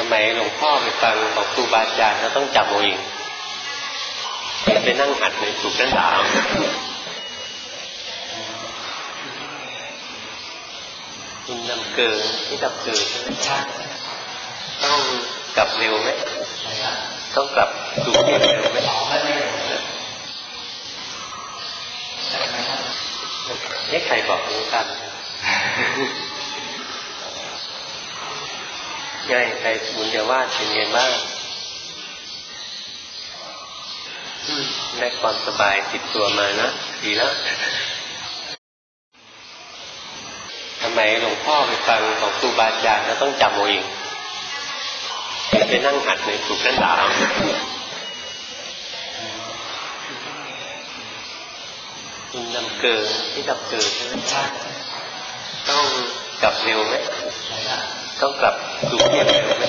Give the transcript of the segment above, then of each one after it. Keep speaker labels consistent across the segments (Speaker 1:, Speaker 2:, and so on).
Speaker 1: มัยหลวงพ่อไปฟังของครูบาอาจารย์แล้วต้องจับเอาเองไปนั่งหัดในถูกนั่นด่าคุณนำเกินที่ดับเกินต้องกลับเร็วไหมต้องกลับดูเร็วไหมนี่ใครบอกรู้กันไงใครบุญจะวาดเป็นไงบ้างได้ความสบายติดตัวมานะดีแล้วทำไมหลวงพ่อไปฟังของครูบาอาจารย์แล้วต้องจำเอาเองไปนั่งหัดในถูกนั่นด่าคุณนำเกินที่ดับเกินต้องกลับเร็วไหมต้องกลับดูเร็วไหม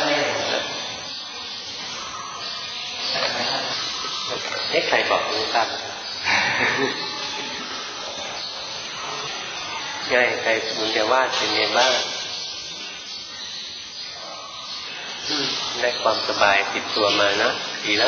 Speaker 1: นี่ใครบอกรู้กันไงใครบุญจะวาดเป็นไงบ้างได้ความสบายติดตัวมานะดีแล้ว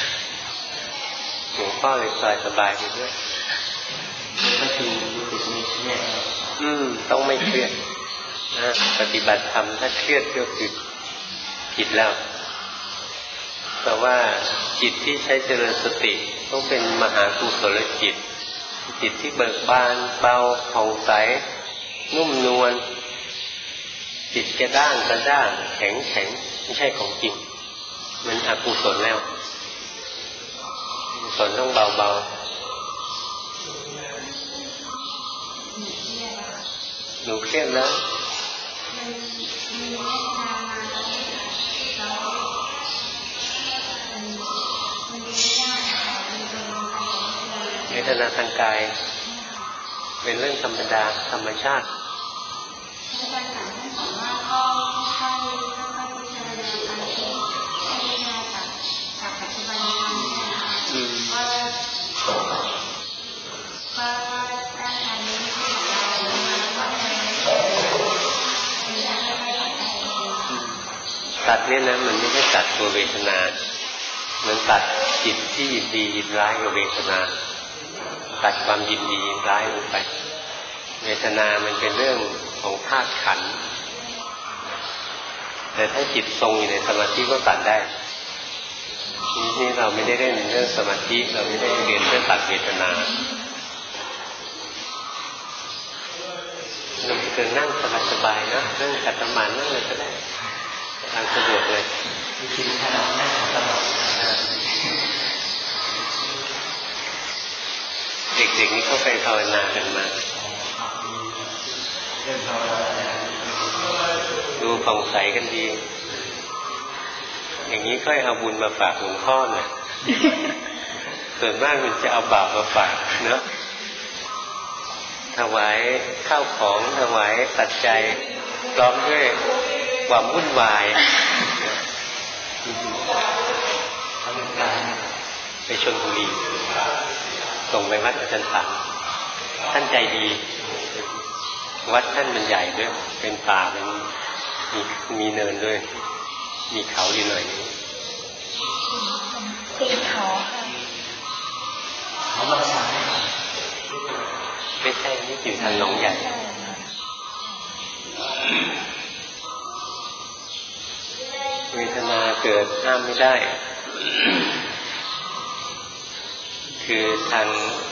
Speaker 1: หลวงพ่อเลยสบายไปด้วยก็คือรู้สึกไม่เครียดต้องไม่เครียดนะปฏิบัติธรรมถ้าเครียดก็คือผิดแล้วเพราะว่าจิตที่ใช้เจริญสติต้องเป็นมหากุศลจิตจิตที่เบิกบานเบาผ่องใสนุ่มนวลจิตกระด้างแข็งไม่ใช่ของจริงมันอกุศลแล้วกุศลต้องเบาหนูเครียดแล้วเวทนาทางกายเป็นเรื่องธรรมดาธรรมชาติตัดเนี่ยนะมันไม่ใช่ตัดตัวเวทนามันตัดจิตที่ยินดียินร้ายกับเวทนาตัดความยินดียินร้ายลงไปเวทนามันเป็นเรื่องของธาตุขันธ์แต่ถ้าจิตทรงอยู่ในสมาธิก็ตัดได้นี่เราไม่ได้เล่นเรื่องสมาธิเราไม่ได้เรียนเรื่องตัดเวทนาเราเกิดนั่งสบายๆนะนั่งขัดสมาธินั่งเลยก็ได้ทางสะดวกเลยคิดขนาดนั่งตลอดเด็กๆนี่เขาไปภาวนากันมาดูผ่องใสกันดีอย่างนี้ค่อยเอาบุญมาฝากหลวงพ่อหน่อยส่วนมากมันจะเอาบาปมาฝากเนอะถวายข้าวของถวายปัจจัยพร้อมด้วยความวุ่นวายไปชลบุรีส่งไปวัดอาจารย์สังท่านใจดีวัดท่านมันใหญ่ด้วยเป็นป่าเป็นมีเนินด้วยมีเขาอยู่หน่อยนึงตีนเขาเขาบังคับไม่ใช่นี่อยู่ทางหนองใหญ่เวทนาเกิดห้ามไม่ได้คือทาง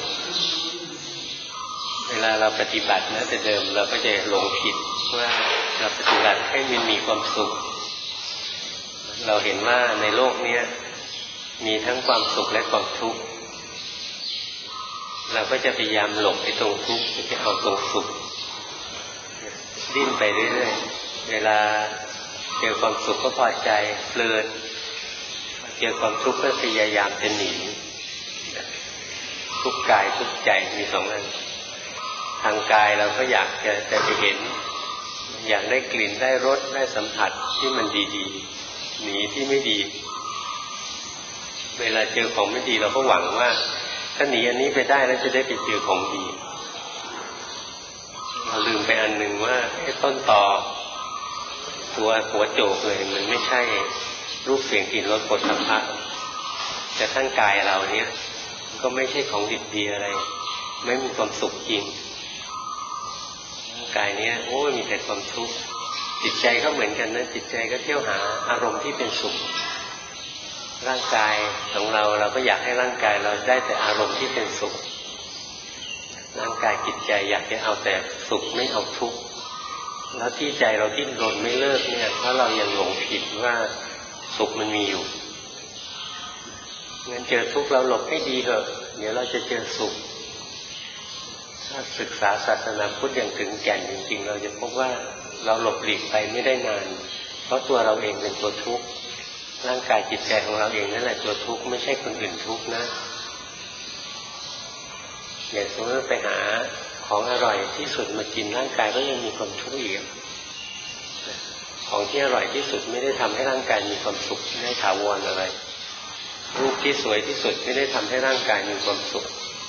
Speaker 1: เวลาเราปฏิบัตินะแต่เดิมเราก็จะหลงผิดว่าเราปฏิบัติให้มันมีความสุขเราเห็นว่าในโลกนี้มีทั้งความสุขและความทุกข์เราก็จะพยายามหลบไปตรงทุกข์ไปเอาตรงสุขดิ้นไปเรื่อยๆเวลาเจอความสุขก็พอใจเพลินเจอความทุกข์ก็พยายามจะหนีทุกกายทุกใจมีสองอันทางกายเราก็อยากจะไปเห็นอยากได้กลิ่นได้รสได้สัมผัสที่มันดีๆหนีที่ไม่ดีเวลาเจอของไม่ดีเราก็หวังว่าถ้าหนีอันนี้ไปได้แล้วจะได้ไปเจอของดีเราลืมไปอันหนึ่งว่าต้นตอตัวหัวโจกเลยมันไม่ใช่รูปเสียงกลิ่นรสโผฏฐัพพะแต่ทั้งกายเราเนี้ยก็ไม่ใช่ของดิบดีอะไรไม่มีความสุขจริงร่างกายเนี้ยโอ้มีแต่ความทุกข์จิตใจก็เหมือนกันนะจิตใจก็เที่ยวหาอารมณ์ที่เป็นสุขร่างกายของเราก็อยากให้ร่างกายเราได้แต่อารมณ์ที่เป็นสุขร่างกายจิตใจอยากจะเอาแต่สุขไม่เอาทุกข์แล้วที่ใจเราดิ้นรนไม่เลิกเนี่ยเพราะเรายังหลงผิดว่าสุขมันมีอยู่งั้นเจอทุกข์เราหลบให้ดีเถอะเดี๋ยวเราจะเจอสุขถ้าศึกษาศาสนาพุทธอย่างถึงแก่นจริงๆเราจะพบว่าเราหลบหลีกไปไม่ได้นานเพราะตัวเราเองเป็นตัวทุกข์ร่างกายจิตใจของเราเองนั่นแหละตัวทุกข์ไม่ใช่คนอื่นทุกข์นะอย่างสมมติไปหาของอร่อยที่สุดมากินร่างกายก็ยังมีความทุกข์อีกของที่อร่อยที่สุดไม่ได้ทำให้ร่างกายมีความสุขไม่ได้ถาวรอะไรรูปที่สวยที่สุดไม่ได้ทำให้ร่างกายมีความสุข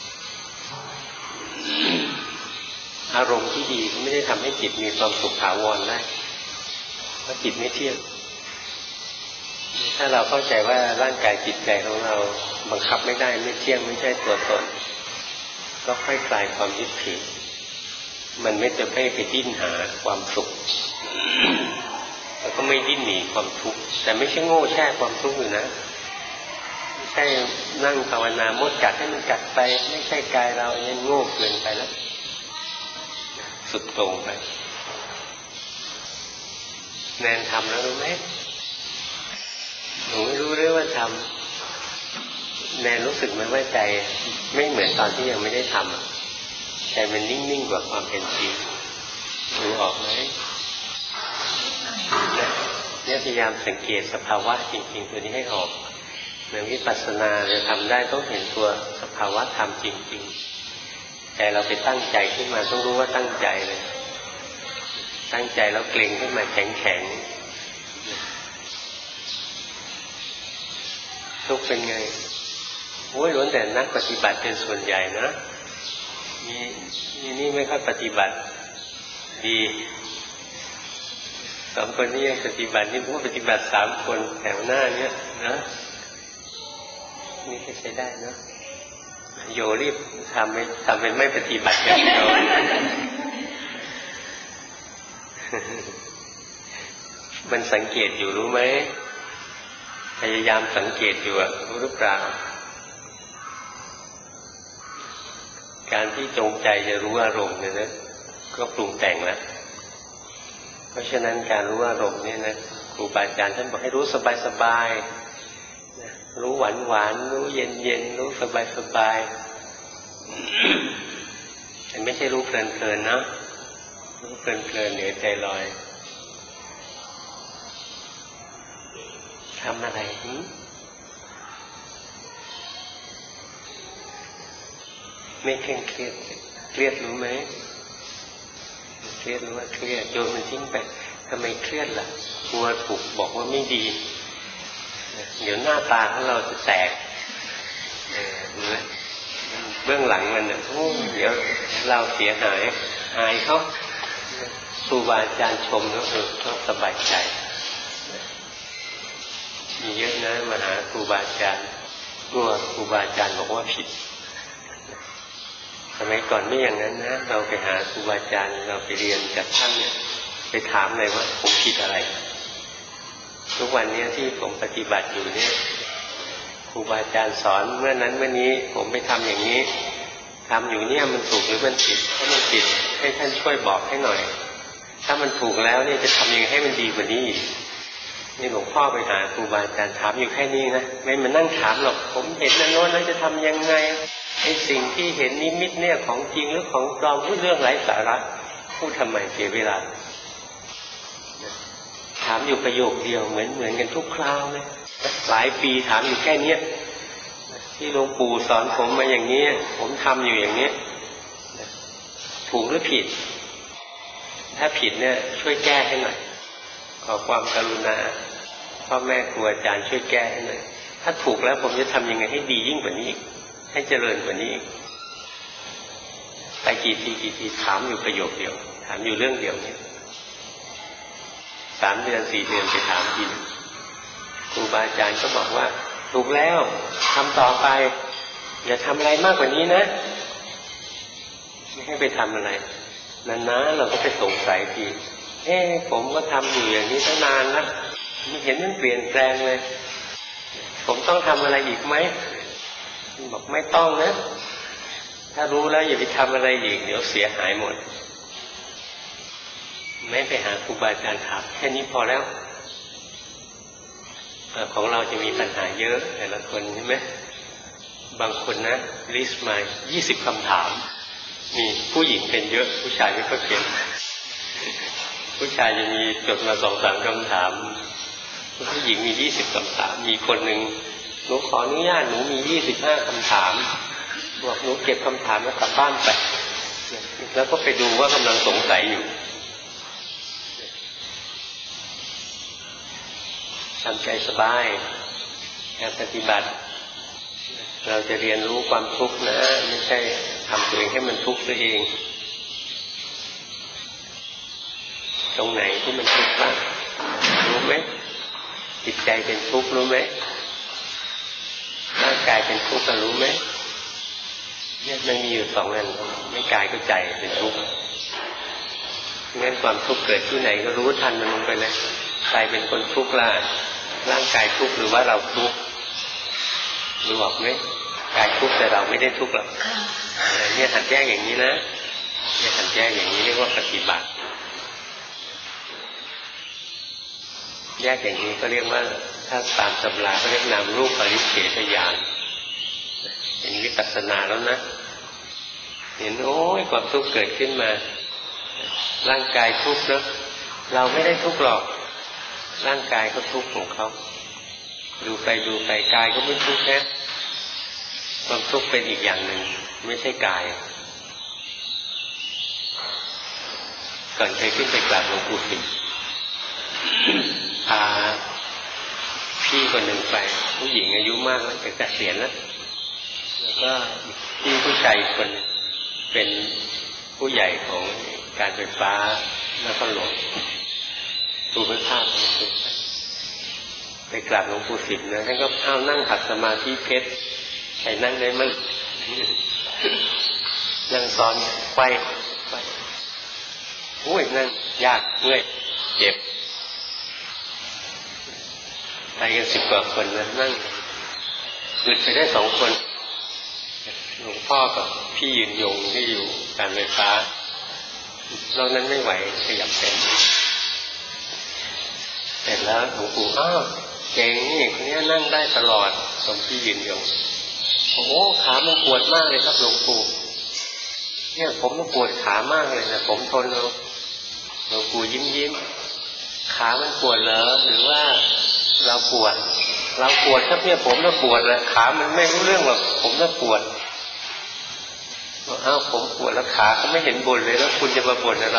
Speaker 1: อารมณ์ที่ดีไม่ได้ทำให้จิตมีความสุขถาวรได้เพราะจิตไม่เที่ยงถ้าเราเข้าใจว่าร่างกายจิตใจของเราบังคับไม่ได้ไม่เที่ยงไม่ใช่ตัวตนก็ค่อยคลายความยึดถือมันไม่จะไปดิ้นหาความสุขแล้วก็ไม่ดิ้นหนีความทุกข์แต่ไม่ใช่โง่แช่ความทุกข์อยู่นะไม่ใช่นั่งภาวนามดกัดให้มันกัดไปไม่ใช่กายเราเนี่ยโง่เกินไปแล้วสุดโต่งไปแนนทำแล้วรู้ไหมหนูไม่รู้เรื่องว่าทำแนนรู้สึกไหมว่าใจไม่เหมือนตอนที่ยังไม่ได้ทำใจมันนิ่งๆกว่าความเป็นจริงรู้ออกไหมเนี่ยพยายามสังเกตสภาวะจริงๆตัวนี้ให้ออกในวิปัสสนาจะทำได้ต้องเห็นตัวสภาวะธรรมจริงๆแต่เราไปตั้งใจขึ้นมาต้องรู้ว่าตั้งใจเลยตั้งใจแล้วเกร็งขึ้นมาแข็งๆทุกเป็นไงโอ้ยล้วนแต่นักปฏิบัติเป็นส่วนใหญ่นะนี่ไม่ค่อยปฏิบัติดี2 คนนี้ยังปฏิบัตินี่ผู้ปฏิบัติ3 คนแถวหน้าเนี่ยนะนี่ก็ใช้ได้นะโยรีบทำเป็นไม่ปฏิบัติอย่างเดียวมันสังเกตอยู่รู้ไหมพยายามสังเกตอยู่รู้หรือเปล่าการที่จงใจจะรู้อารมณ์เนี่ยนะก็ปรุงแต่งแล้วเพราะฉะนั้นการรู้อารมณ์เนี่ยนะครูบาอาจารย์ท่านบอกให้รู้สบายๆรู้หวานๆรู้เย็นๆรู้สบายๆแต่ไม่ใช่รู้เพลินๆนะรู้เพลินๆเหนือใจลอยทำอะไรไม่เคร่งเครียดเครียดรู้ไหมเครียดรู้ว่าเครียดโยนมันทิ้งไปทำไมเครียดล่ะกลัวถูกบอกว่าไม่ดีเดี๋ยวหน้าตาของเราจะแตกเบื้องหลังมันเนี่ยเดี๋ยวเราเสียหายอายเขาครูบาอาจารย์ชมแล้วก็สบายใจมีเยอะนะมาหาครูบาอาจารย์กลัวครูบาอาจารย์บอกว่าผิดสมัยก่อนไม่อย่างนั้นนะเราไปหาครูบาอาจารย์เราไปเรียนกับท่านเนี่ยไปถามเลยว่าผมผิดอะไรทุกวันนี้ที่ผมปฏิบัติอยู่เนี่ยครูบาอาจารย์สอนเมื่อนั้นเมื่อนี้ผมไปทำอย่างนี้ทำอยู่เนี่ยมันถูกหรือมันผิดถ้ามันผิดให้ท่านช่วยบอกให้หน่อยถ้ามันถูกแล้วเนี่ยจะทำยังไงให้มันดีกว่านี้นี่หลวงพ่อไปหาครูบาอาจารย์ถามอยู่แค่นี้นะไม่มานั่งถามหรอกผมเห็นนั่นโน้นแล้วจะทำยังไงไอ้สิ่งที่เห็นนิมิตเนี่ยของจริงหรือของปลอมพูดเรื่องไร้สาระพูดทำไมเสียเวลาถามอยู่ประโยคเดียวเหมือนกันทุกคราวเลยหลายปีถามอยู่แค่เนี้ยที่หลวงปู่สอนผมมาอย่างนี้ผมทำอยู่อย่างนี้ถูกหรือผิดถ้าผิดเนี่ยช่วยแก้ให้หน่อยขอความกรุณาพ่อแม่ครูอาจารย์ช่วยแก้ให้หน่อยถ้าถูกแล้วผมจะทำยังไงให้ดียิ่งกว่านี้อีกให้เจริญกว่านี้อีกไปกี่ทีถามอยู่ประโยคเดียวถามอยู่เรื่องเดียวนี้ 3 เดือน 4 เดือนไปถามทีครูบาอาจารย์ก็บอกว่าถูกแล้วทำต่อไปอย่าทำอะไรมากกว่านี้นะไม่ให้ไปทำอะไรนานๆเราก็ไปสงสัยทีผมก็ทำอยู่อย่างนี้ตั้งนานแล้วไม่เห็นมันเปลี่ยนแปลงเลยผมต้องทำอะไรอีกไหมบอกไม่ต้องนะถ้ารู้แล้วอย่าไปทำอะไรอีกเดี๋ยวเสียหายหมดไม่ไปหาครูบาอาจารย์ถามแค่นี้พอแล้วของเราจะมีปัญหาเยอะแต่ละคนใช่ไหมบางคนนะลิสต์มา20 คำถามมีผู้หญิงเป็นเยอะผู้ชายไม่ค่อยเป็นผู้ชายจะมีจดมา 2-3 คำถามผู้หญิงมี20 คำถามมีคนหนึ่งหนูขออนุญาตหนูมี25 คำถามบอกหนูเก็บคำถามแล้วกลับบ้านไปแล้วก็ไปดูว่ากำลังสงสัยอยู่ทำใจสบายการปฏิบัติเราจะเรียนรู้ความทุกข์นะไม่ใช่ทำตัวเองให้มันทุกข์ตัวเองตรงไหนที่มันทุกข์บ้างรู้ไหมจิตใจเป็นทุกข์รู้ไหมร่างกายเป็นทุกข์รู้ไหมเนี่ยมันมีอยู่2 อันไม่กายก็ใจเป็นทุกข์งั้นความทุกข์เกิดที่ไหนก็รู้ทันมันลงไปเลยใครเป็นคนทุกข์ล่ะร่างกายทุกข์หรือว่าเราทุกข์รู้ออกไหมกายทุกข์แต่เราไม่ได้ทุกข์หรอกเนี่ยหัดแยกอย่างนี้นะเนี่ยหัดแยกอย่างนี้เรียกว่าปฏิบัติแยกอย่างนี้ก็เรียกว่าถ้าตามตำราก็เรียกนามรูปปริเฉทญาณเป็นวิปัสสนาแล้วนะเห็นโอ้ยความทุกข์เกิดขึ้นมาร่างกายทุกข์นะเราไม่ได้ทุกข์หรอกร่างกายก็ทุกข์ของเขาดูไปกายก็ไม่ทุกข์แค่ความทุกข์เป็นอีกอย่างหนึ่งไม่ใช่กายก่อนเคยขึ้นไปกราบหลวงปู่สิมพาพี่คนหนึ่งไปผู้หญิงอายุมากแล้วจะเกษียณแล้วก็พี่ผู้ชายอีกคนเป็นผู้ใหญ่ของการไฟฟ้านครหลวงดูเป็นภาพไปกราบหลวงปู่สิมนะท่านก็นั่งขัดสมาธิเพชรใครนั่งได้มั้งนั่งซ้อนไขว้โอ้ยนั่งยากเมื่อยเจ็บไปกัน10 กว่าคนนะนั่งอึดไปได้2 คนหลวงพ่อกับพี่ยืนยงที่อยู่การไฟฟ้าเรานั้นไม่ไหวขยับเต็มเสร็จแล้วหลวงปู่เก่งนี่คนนี้นั่งได้ตลอดตรงที่ยืนยงโอ้โหขามันปวดมากเลยครับหลวงปู่เนี่ยผมมันปวดขามากเลยนะผมทนแล้วหลวงปู่ยิ้มขามันปวดเหรอหรือว่าเราปวดครับเนี่ยผมน่ะปวดแหละขามันไม่รู้เรื่องหรอกผมน่ะปวดผมปวดแล้วขาก็ไม่เห็นบ่นเลยแล้วคุณจะมาบ่นอะไร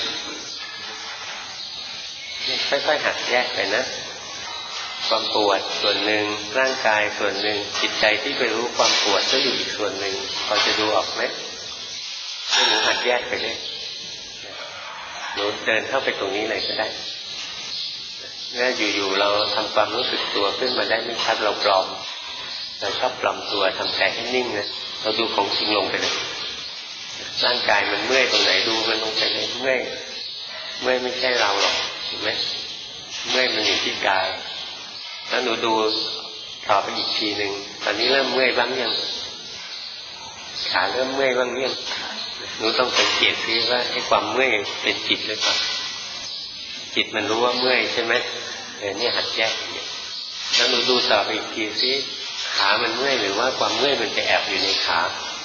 Speaker 1: ค่อยๆหัดแยกไปนะความปวดส่วนหนึ่งร่างกายส่วนหนึ่งจิตใจที่ไปรู้ความปวดก็อยู่อีกส่วนหนึ่งพอจะดูออกไหมให้หนูหัดแยกไปเลยหนูเดินเข้าไปตรงนี้เลยก็ได้แล้วอยู่ๆเราทำความรู้สึกตัวขึ้นมาได้ไม่ชัดเราปลอมเราชอบปลอมตัวทำใจให้นิ่งนะเราดูของจริงลงไปเลยร่างกายมันเมื่อยตรงไหนดูมันลงไปเลยเมื่อยไม่ใช่เราหรอกเห็นไหมเมื่อยมันอยู่ที่กายแล้วหนูดูต่อไปอีกทีหนึ่งตอนนี้เริ่มเมื่อยบ้างยังขาเริ่มเมื่อยบ้างยังหนูต้องสังเกตซิว่าไอ้ความเมื่อยเป็นจิตหรือเปล่าจิตมันรู้ว่าเมื่อยใช่ไหมเนี่ยหัดแยกแล้วหนูดูต่อไปอีกทีซิขามันเมื่อยหรือว่าความเมื่อยมันจะแอบอยู่ในขา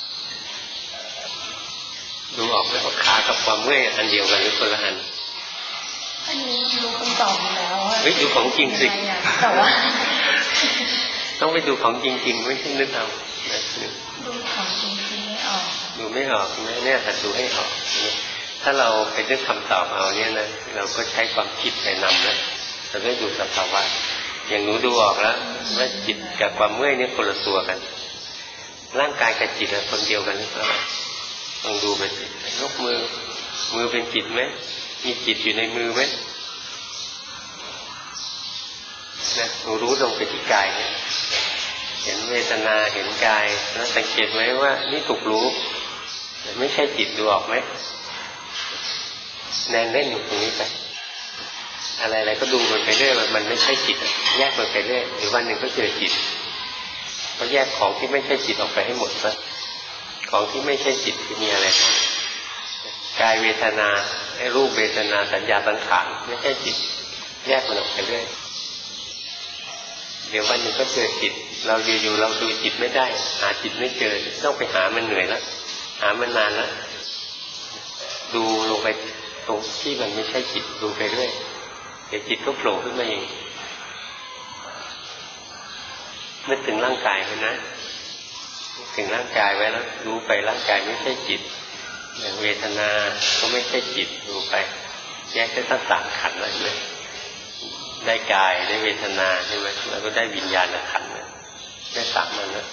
Speaker 1: ดูออกไหมว่าขากับความเมื่อยอันเดียวกันหรือคนละอัน
Speaker 2: อันนี้รู้คำตอบแล้ว
Speaker 1: ดูของจริงสิ
Speaker 2: แต่ว่า
Speaker 1: ต้องไปดูของจริงๆไม่ใช่นึกเอา
Speaker 2: ดูของจริงไม่ออก
Speaker 1: ดูไม่ออกเนี่ยหัดดูให้ออกถ้าเราไปนึกคำตอบเอาเนี่ยนะเราก็ใช้ความคิดไปนำนะเราไม่ดูสภาวะอย่างหนูดูออกแล้วว่าจิตกับความเมื่อยนี่คนละตัวกันร่างกายกับจิตเป็นคนเดียวกันหรือเปล่าลองดูไปสิยกมือเป็นจิตไหมมีจิตอยู่ในมือไหมนะหนูรู้ลงไปที่กายเนี่ยเห็นเวทนาเห็นกายแล้วสังเกตไว้ว่านี่ถูกรู้ไม่ใช่จิตดูออกไหมแนนเล่นอยู่ตรงนี้ไปอะไรๆก็ดูมันไปเรื่อยมันไม่ใช่จิตแยกมันไปเรื่อยหรือวันหนึ่งก็เจอจิตก็แยกของที่ไม่ใช่จิตออกไปให้หมดซะของที่ไม่ใช่จิตคือมีอะไรบ้างกายเวทนารูปเวทนาสัญญาสังขารไม่ใช่จิตแยกมันออกไปเรื่อยเดี๋ยววันหนึ่งก็เจอจิตเราอยู่ๆเราดูจิตไม่ได้หาจิตไม่เจอต้องไปหามันเหนื่อยแล้วหามันนานแล้วดูลงไปตรงที่มันไม่ใช่จิตดูไปเรื่อยเดี๋ยวจิตก็โผล่ขึ้นมาเองนึกถึงร่างกายไว้นะนึกถึงร่างกายไว้แล้วรู้ไปร่างกายไม่ใช่จิตอย่างเวทนาก็ไม่ใช่จิตดูไปแยกได้ทั้งสามขันธ์เลยไหมได้กายได้เวทนาใช่ไหมแล้วก็ได้วิญญาณขันธ์ได้สามมันนะ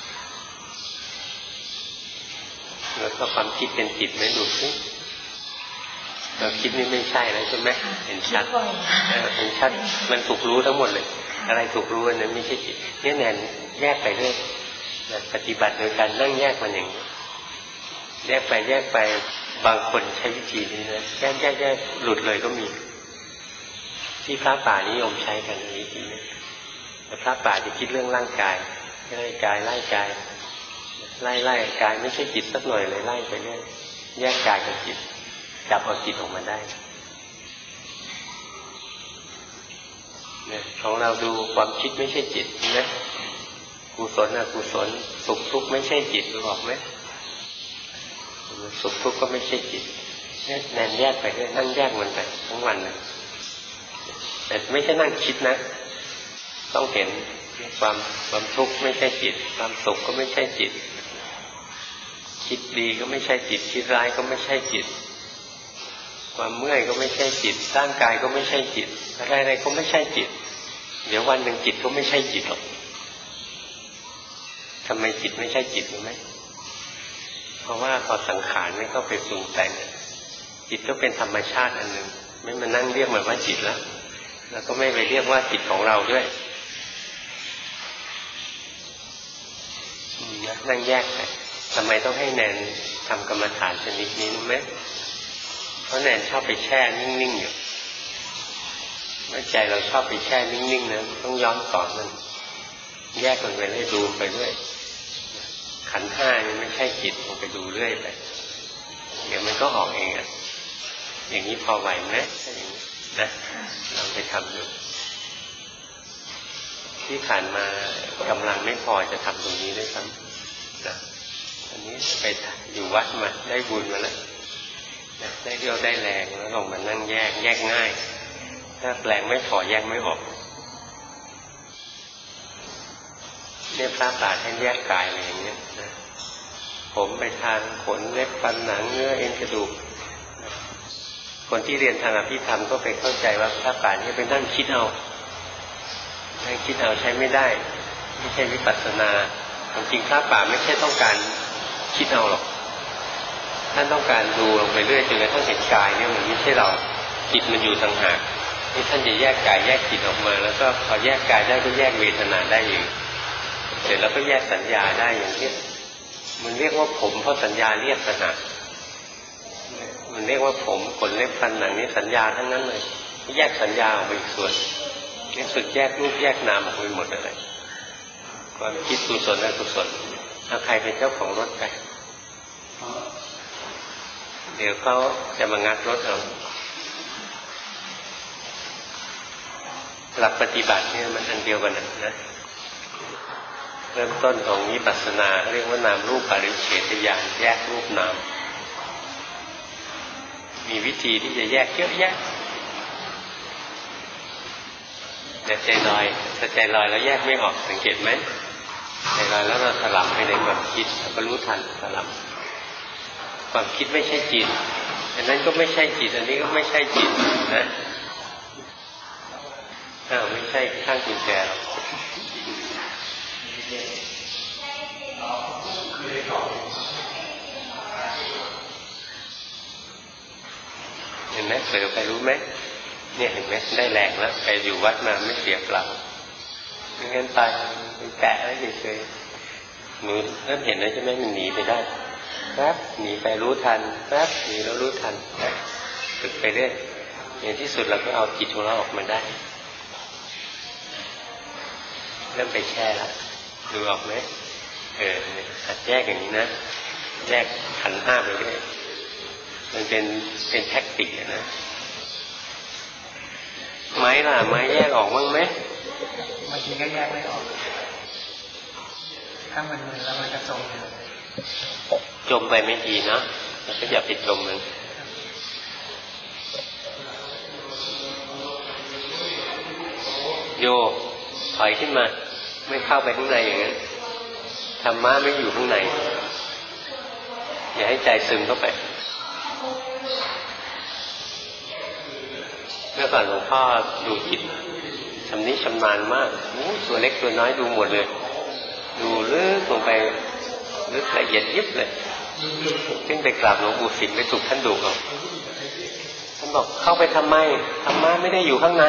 Speaker 1: แล้วก็ความคิดเป็นจิตไหมดูสิเราคิดนี่ไม่ใช่แล้วใช่ไหมเห็นชัดเห็นชัดมันถูกรู้ทั้งหมดเลยอะไรถูกรู้อันนั้นไม่ใช่จิตเนี่ยแนนแยกไปเรื่อยปฏิบัติโดยการนั่งแยกมันอย่างนี้แยกไปบางคนใช้วิธีนี้นะแยกหลุดเลยก็มีที่พระป่านิยมใช้กันวิธีนี้แต่พระป่าจะคิดเรื่องร่างกายไล่กายไล่กายไล่กายไม่ใช่จิตสักหน่อยเลยไล่ไปเรื่อยแยกกายกับจิตจับเอาจิตออกมาได้เนี่ยของเราดูความคิดไม่ใช่จิตนะกุศลอกุศลสุขทุกข์ไม่ใช่จิตรู้ออกไหมสุขทุกข์ก็ไม่ใช่จิตแนนแยกไปด้วยนั่งแยกมันไปทั้งวันเลยแต่ไม่ใช่นั่งคิดนะต้องเห็นความทุกข์ไม่ใช่จิตความสุขก็ไม่ใช่จิตคิดดีก็ไม่ใช่จิตคิดร้ายก็ไม่ใช่จิตความเมื่อยก็ไม่ใช่จิตร่างกายก็ไม่ใช่จิตอะไรๆก็ไม่ใช่จิตเดี๋ยววันหนึ่งจิตก็ไม่ใช่จิตหรอกทำไมจิตไม่ใช่จิตรู้ไหมเพราะว่าพอสังขารไม่เข้าไปปรุงแต่งจิตก็เป็นธรรมชาติอันหนึ่งไม่มานั่งเรียกมันว่าจิตแล้วก็ไม่ไปเรียกว่าจิตของเราด้วยนั่งแยกไปทำไมต้องให้แนนทำกรรมฐานชนิดนี้รู้ไหมเพราะแนนชอบไปแช่นิ่งๆอยู่เมื่อใจเราชอบไปแช่นิ่งๆนะต้องย้อนสอนมันแยกมันไปให้ดูไปด้วยขันธ์ห้านี่ไม่ใช่จิตลงไปดูเรื่อยไปเดี๋ยวมันก็ออกเองอ่ะอย่างนี้พอไหวไหมนะลองไปทำดูที่ผ่านมากำลังไม่พอจะทำตรงนี้ด้วยซ้ำนะอันนี้ไปอยู่วัดมาได้บุญมาแล้วได้เรี่ยวได้แรงแล้วลงมานั่งแยกง่ายถ้าแรงไม่พอแยกไม่ออกเนี่ยพระป่าให้แยกกายอะไรอย่างเงี้ยนะผมไปทางขนเล็บฟันหนังเนื้อเอ็นกระดูกคนที่เรียนทางอภิธรรมก็ไปเข้าใจว่าพระป่านี่ไปนั่งคิดเอาใช้ไม่ได้ไม่ใช่วิปัสสนาความจริงพระป่าไม่ใช่ต้องการคิดเอาหรอกท่านต้องการดูลงไปเรื่อยจนกระทั่งเห็นกายเนี่ยมันไม่ใช่เราจิตมันอยู่ต่างหากนี่ท่านจะแยกกายแยกจิตออกมาแล้วก็พอแยกกายได้ก็แยกเวทนาได้เองเสร็จแล้วก็แยกสัญญาได้อย่างนี้มันเรียกว่าผมเพราะสัญญาเรียกต่างหากมันเรียกว่าผมขนเล็บฟันหนังนี้สัญญาทั้งนั้นเลยแยกสัญญาออกไปอีกส่วนนี่ฝึกแยกรูปแยกนามออกไปหมดเลยความคิดกุศลอกุศลถ้าใครเป็นเจ้าของรถไปเดี๋ยวเขาจะมางัดรถเอาหลักปฏิบัติเนี่ยมันอันเดียวกันนะเริ่มต้นของวิปัสสนาเรียกว่านามรูปปริเฉทญาณแยกรูปนามมีวิธีที่จะแยกเยอะแยะแต่ใจลอยถ้าใจลอยแล้วแยกไม่ออกสังเกตไหมใจลอยแล้วเราถลำไปในความคิดก็รู้ทันถลำความคิดไม่ใช่จิตอันนั้นก็ไม่ใช่จิตอันนี้ก็ไม่ใช่จิตนะไม่ใช่ข้างกุญแจหรอกเห็นไหมเผลอไปรู้ไหมเนี่ยเห็นไหมได้แรงแล้วไปอยู่วัดมาไม่เสียเปล่าไม่งั้นตายมันแปะไว้เฉยๆหนูเริ่มเห็นแล้วใช่ไหมมันหนีไปได้แป๊บหนีไปรู้ทันแป๊บหนีแล้วรู้ทันแป๊บฝึกไปเรื่อยอย่างที่สุดเราก็เอาจิตของเราออกมาได้เริ่มไปแช่แล้วดูออกไหมหัดแยกอย่างนี้นะแยกขันธ์ห้าไปเรื่อยมันเป็นแท็กติกนะไม้ล่ะไม้แยกออกบ้างไหม
Speaker 3: บางทีก็แยกไม่ออกถ้ามันแล้วมันจะจม
Speaker 1: ไปไม่ดีเนาะเราก็อย่าไปจมมันโยถอยขึ้นมาไม่เข้าไปข้างในอย่างนั้นธรรมะไม่อยู่ข้างในอย่าให้ใจซึมเข้าไปเมื่อก่อนหลวงพ่อดูจิตชำนิชำนาญมากตัวเล็กตัวน้อยดูหมดเลยดูลึกลงไปลึกละเอียดยิบเลยขึ้นไปกราบหลวงปู่สิมไปถูกท่านดุเอาท่านบอกเข้าไปทำไมธรรมะไม่ได้อยู่ข้างใน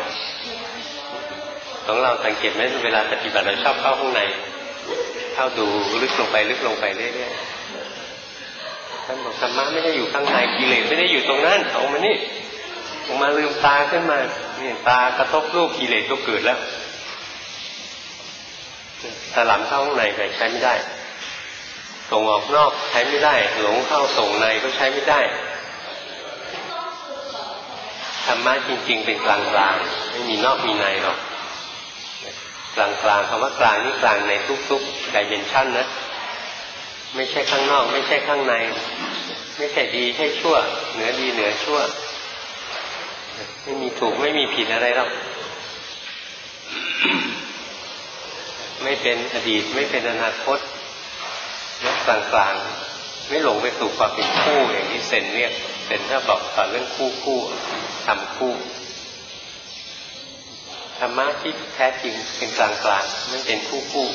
Speaker 1: ของเราสังเกตไหมเวลาปฏิบัติเราชอบเข้าข้างในเข้าดูลึกลงไปลึกลงไปเรื่อยๆท่านบอกธรรมะไม่ได้อยู่ข้างในกิเลสไม่ได้อยู่ตรงนั้นเอามานี่ออกมาลืมตาขึ้นมาเนี่ยตากระทบรูปกิเลสก็เกิดแล้วถลำเข้าข้างในไปใช้ไม่ได้ส่งออกนอกใช้ไม่ได้หลงเข้าส่งในก็ใช้ไม่ได้ธรรมะจริงๆเป็นกลางๆไม่มีนอกมีในหรอกกลางๆคำว่ากลางนี่กลางในทุกๆไดเมนชั่นนะไม่ใช่ข้างนอกไม่ใช่ข้างในไม่ใช่ดีใช่ชั่วเหนือดีเหนือชั่วไม่มีถูกไม่มีผิดอะไรหรอกไม่เป็นอดีตไม่เป็นอนาคตนักกลางๆไม่หลงไปสู่ความเป็นคู่อย่างที่เซนเรียกเซนถ้าบอกสอนเรื่องคู่ทำคู่ธรรมะที่แท้จริงเป็นกลางๆไม่เป็นคู่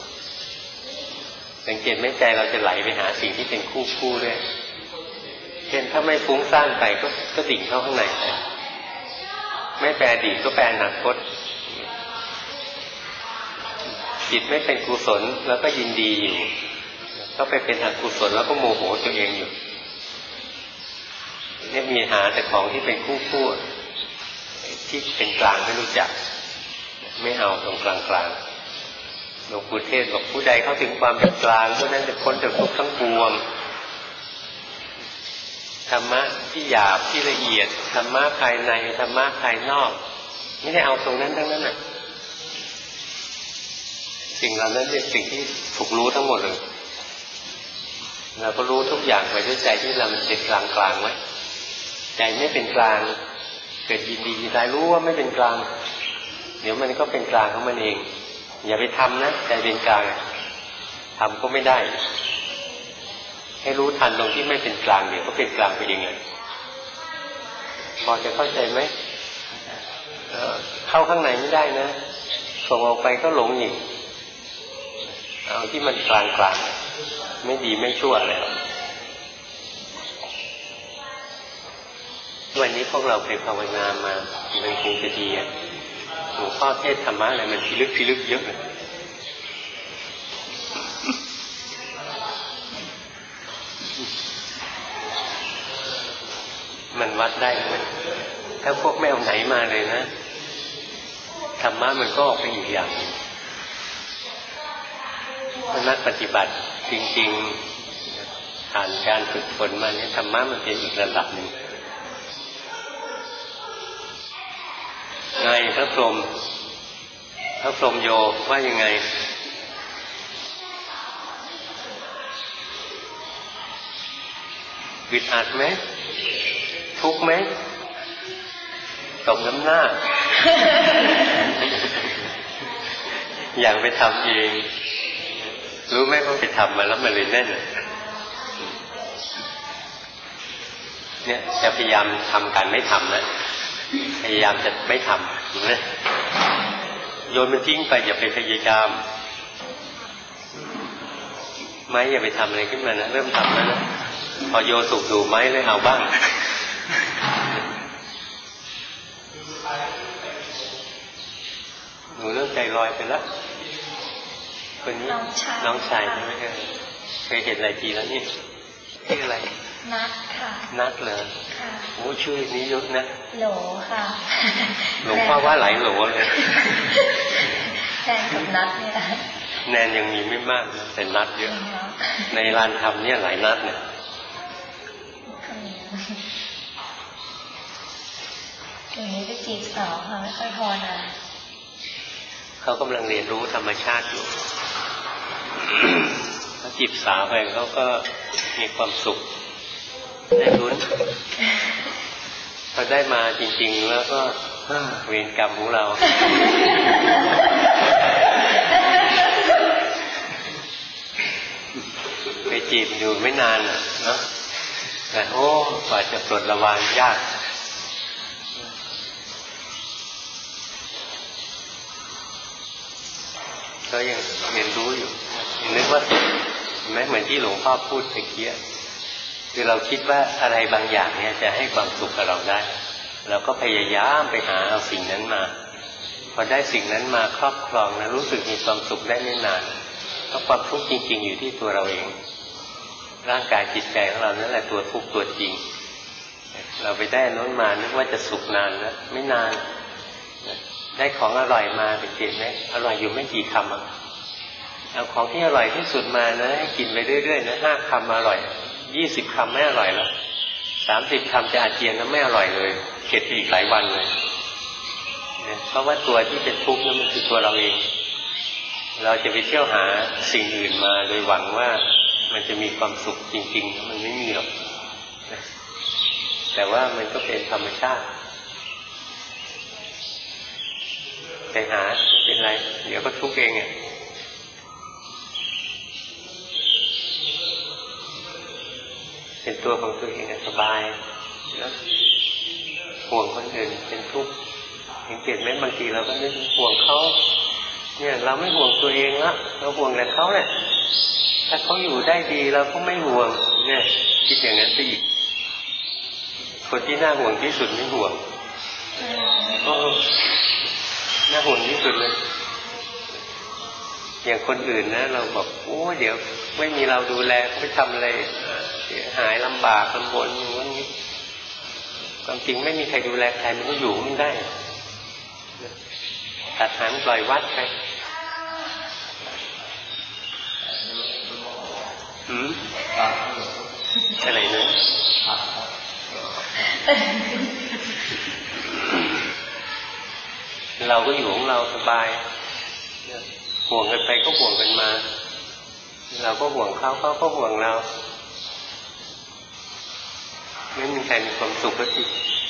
Speaker 1: สังเกตไหมใจเราจะไหลไปหาสิ่งที่เป็นคู่ด้วยเช่นถ้าไม่ฟุ้งซ่านไปก็ดิ่งเข้าข้างในไปไม่แปรอดีตก็แปรอนาคตจิตไม่เป็นกุศลแล้วก็ยินดีอยู่ก็ไปเป็นอกุศลแล้วก็โมโหตัวเองอยู่เนี่ยมีหาแต่ของที่เป็นคู่ที่เป็นกลางไม่รู้จักไม่เอาตรงกลางหลวงปู่เทศบอกผู้ใดเข้าถึงความเป็นกลางผู้นั้นจะพ้นจากทุกข์ทั้งปวงธรรมะที่หยาบที่ละเอียดธรรมะภายในธรรมะภายนอกไม่ได้เอาตรงนั้นทั้งนั้นน่ะสิ่งเหล่านั้นเป็นสิ่งที่ถูกรู้ทั้งหมดเลยเราก็รู้ทุกอย่างไปด้วยใจที่เรามันเป็นกลางไว้ใจไม่เป็นกลางเกิดยินดียินร้ายรู้ว่าไม่เป็นกลางเดี๋ยวมันก็เป็นกลางของมันเองอย่าไปทำนะใจเป็นกลางทำก็ไม่ได้ให้รู้ทันตรงที่ไม่เป็นกลางเดี๋ยวก็เป็นกลางไปเองเลยพอจะเข้าใจไหมเข้าข้างในไม่ได้นะส่งออกไปก็หลงอีกเอาที่มันกลางไม่ดีไม่ชั่วอะไรหรอกวันนี้พวกเราไปภาวนามามันคงจะดีอ่ะหลวงพ่อเทศธรรมะอะไรมันพิลึกเยอะเลยมันวัดได้ไหมถ้าพวกไม่เอาไหนมาเลยนะธรรมะมันก็ออกไปอีกอย่างนักปฏิบัติจริงๆผ่านการฝึกฝนมาเนี่ยธรรมะมันเป็นอีกระดับหนึ่งไงพระพรหมโยว่ายังไงวิดอัดไหมทุกข์ไหมตกน้ำหน้า อย่างไปทำเองรู้ไหมว่าไปทำมาแล้วมันเลยแน่นเนี่ยจะพยายามทำกันไม่ทำนะพยายามจะไม่ทำถูกไหมโยนมันทิ้งไปอย่าไปพยายามไม้อย่าไปทำอะไรขึ้นมานะเริ่มทำแล้วนะพอโยสุกดูไม้เลยเอาบ้างหนูเริ่มใจลอยไปแล้วคนนี้น้องชายใช่ไหมเคยเห็นหลายทีแล้วนี่ชื่ออะไร
Speaker 2: นัดค่ะ
Speaker 1: นัดเหรอค่ะโอ้ชื่อนี้เยอะนะ
Speaker 2: โหลค่ะ
Speaker 1: หลวงพ่อว่าหลายโหลเลย
Speaker 2: แทนกับนัดเนี่ย
Speaker 1: แนนยังมีไม่มากนะแต่นัดเยอะในลานธรรมเนี่ยหลายนัดเนี่ย
Speaker 2: อย่างนี้ไปจีบสาวค่ะไม่ค่อยพอนะ
Speaker 1: เขากำลังเรียนรู้ธรรมชาติอยู่เขาจีบสาวไปเขาก็มีความสุขได้ลุ้นพอได้มาจริงๆแล้วก็เวรกรรมของเราไปจีบอยู่ไม่นานเนาะแต่โอ้กว่าจะปลดระวางยากก็ยังเรียนรู้อยู่นึกว่าไม่เหมือนที่หลวงพ่อพูดเมื่อกี้คือเราคิดว่าอะไรบางอย่างเนี่ยจะให้ความสุขกับเราได้เราก็พยายามไปหาเอาสิ่งนั้นมาพอได้สิ่งนั้นมาครอบครองนะรู้สึกมีความสุขได้ไม่นานเพราะความทุกข์จริงๆอยู่ที่ตัวเราเองร่างกายจิตใจของเรานั่นแหละตัวทุกข์ตัวจริงเราไปได้น้นมานึกว่าจะสุขนานนะไม่นานได้ของอร่อยมาเป็นเกณฑ์ไหมอร่อยอยู่ไม่กี่คำเอาของที่อร่อยที่สุดมานะให้กินไปเรื่อยๆนะ5 คำอร่อย20 คำไม่อร่อยแล้ว30 คำจะอาเจียนแล้วไม่อร่อยเลยเก็บอีกหลายวันเลยเพราะว่าตัวที่เป็นทุกข์นั้นมันคือตัวเราเองเราจะไปเที่ยวหาสิ่งอื่นมาโดยหวังว่ามันจะมีความสุขจริงๆมันไม่มีหรอกแต่ว่ามันก็เป็นธรรมชาติไปหาเป็นไรเดี๋ยวก็ทุกข์เองเป็นตัวของตัวเองสบายแล้วห่วงคนอื่นเป็นทุกข์สังเกตไหมบางทีเราก็นึกห่วงเขาเนี่ยเราไม่ห่วงตัวเองละเราห่วงแต่เขาเนี่ยถ้าเขาอยู่ได้ดีเราก็ไม่ห่วงเนี่ยคิดอย่างนั้นไปอีกคนที่น่าห่วงที่สุดไม่ห่วงน่าห่วงที่สุดเลยอย่างคนอื่นนะเราบอกโอ้เดี๋ยวไม่มีเราดูแลไม่ทำอะไรเสียหายลำบากลำบนอย่างนี้ความจริงไม่มีใครดูแลใครมันก็อยู่ไม่ได้ตัดหางปล่อยวัดไปอะไรเนี่ยเราก็อยู่ของเราสบายห่วงกันไปก็ห่วงกันมาเราก็ห่วงเขาเขาก็ห่วงเราไม่มีใครมีความสุขก็จริง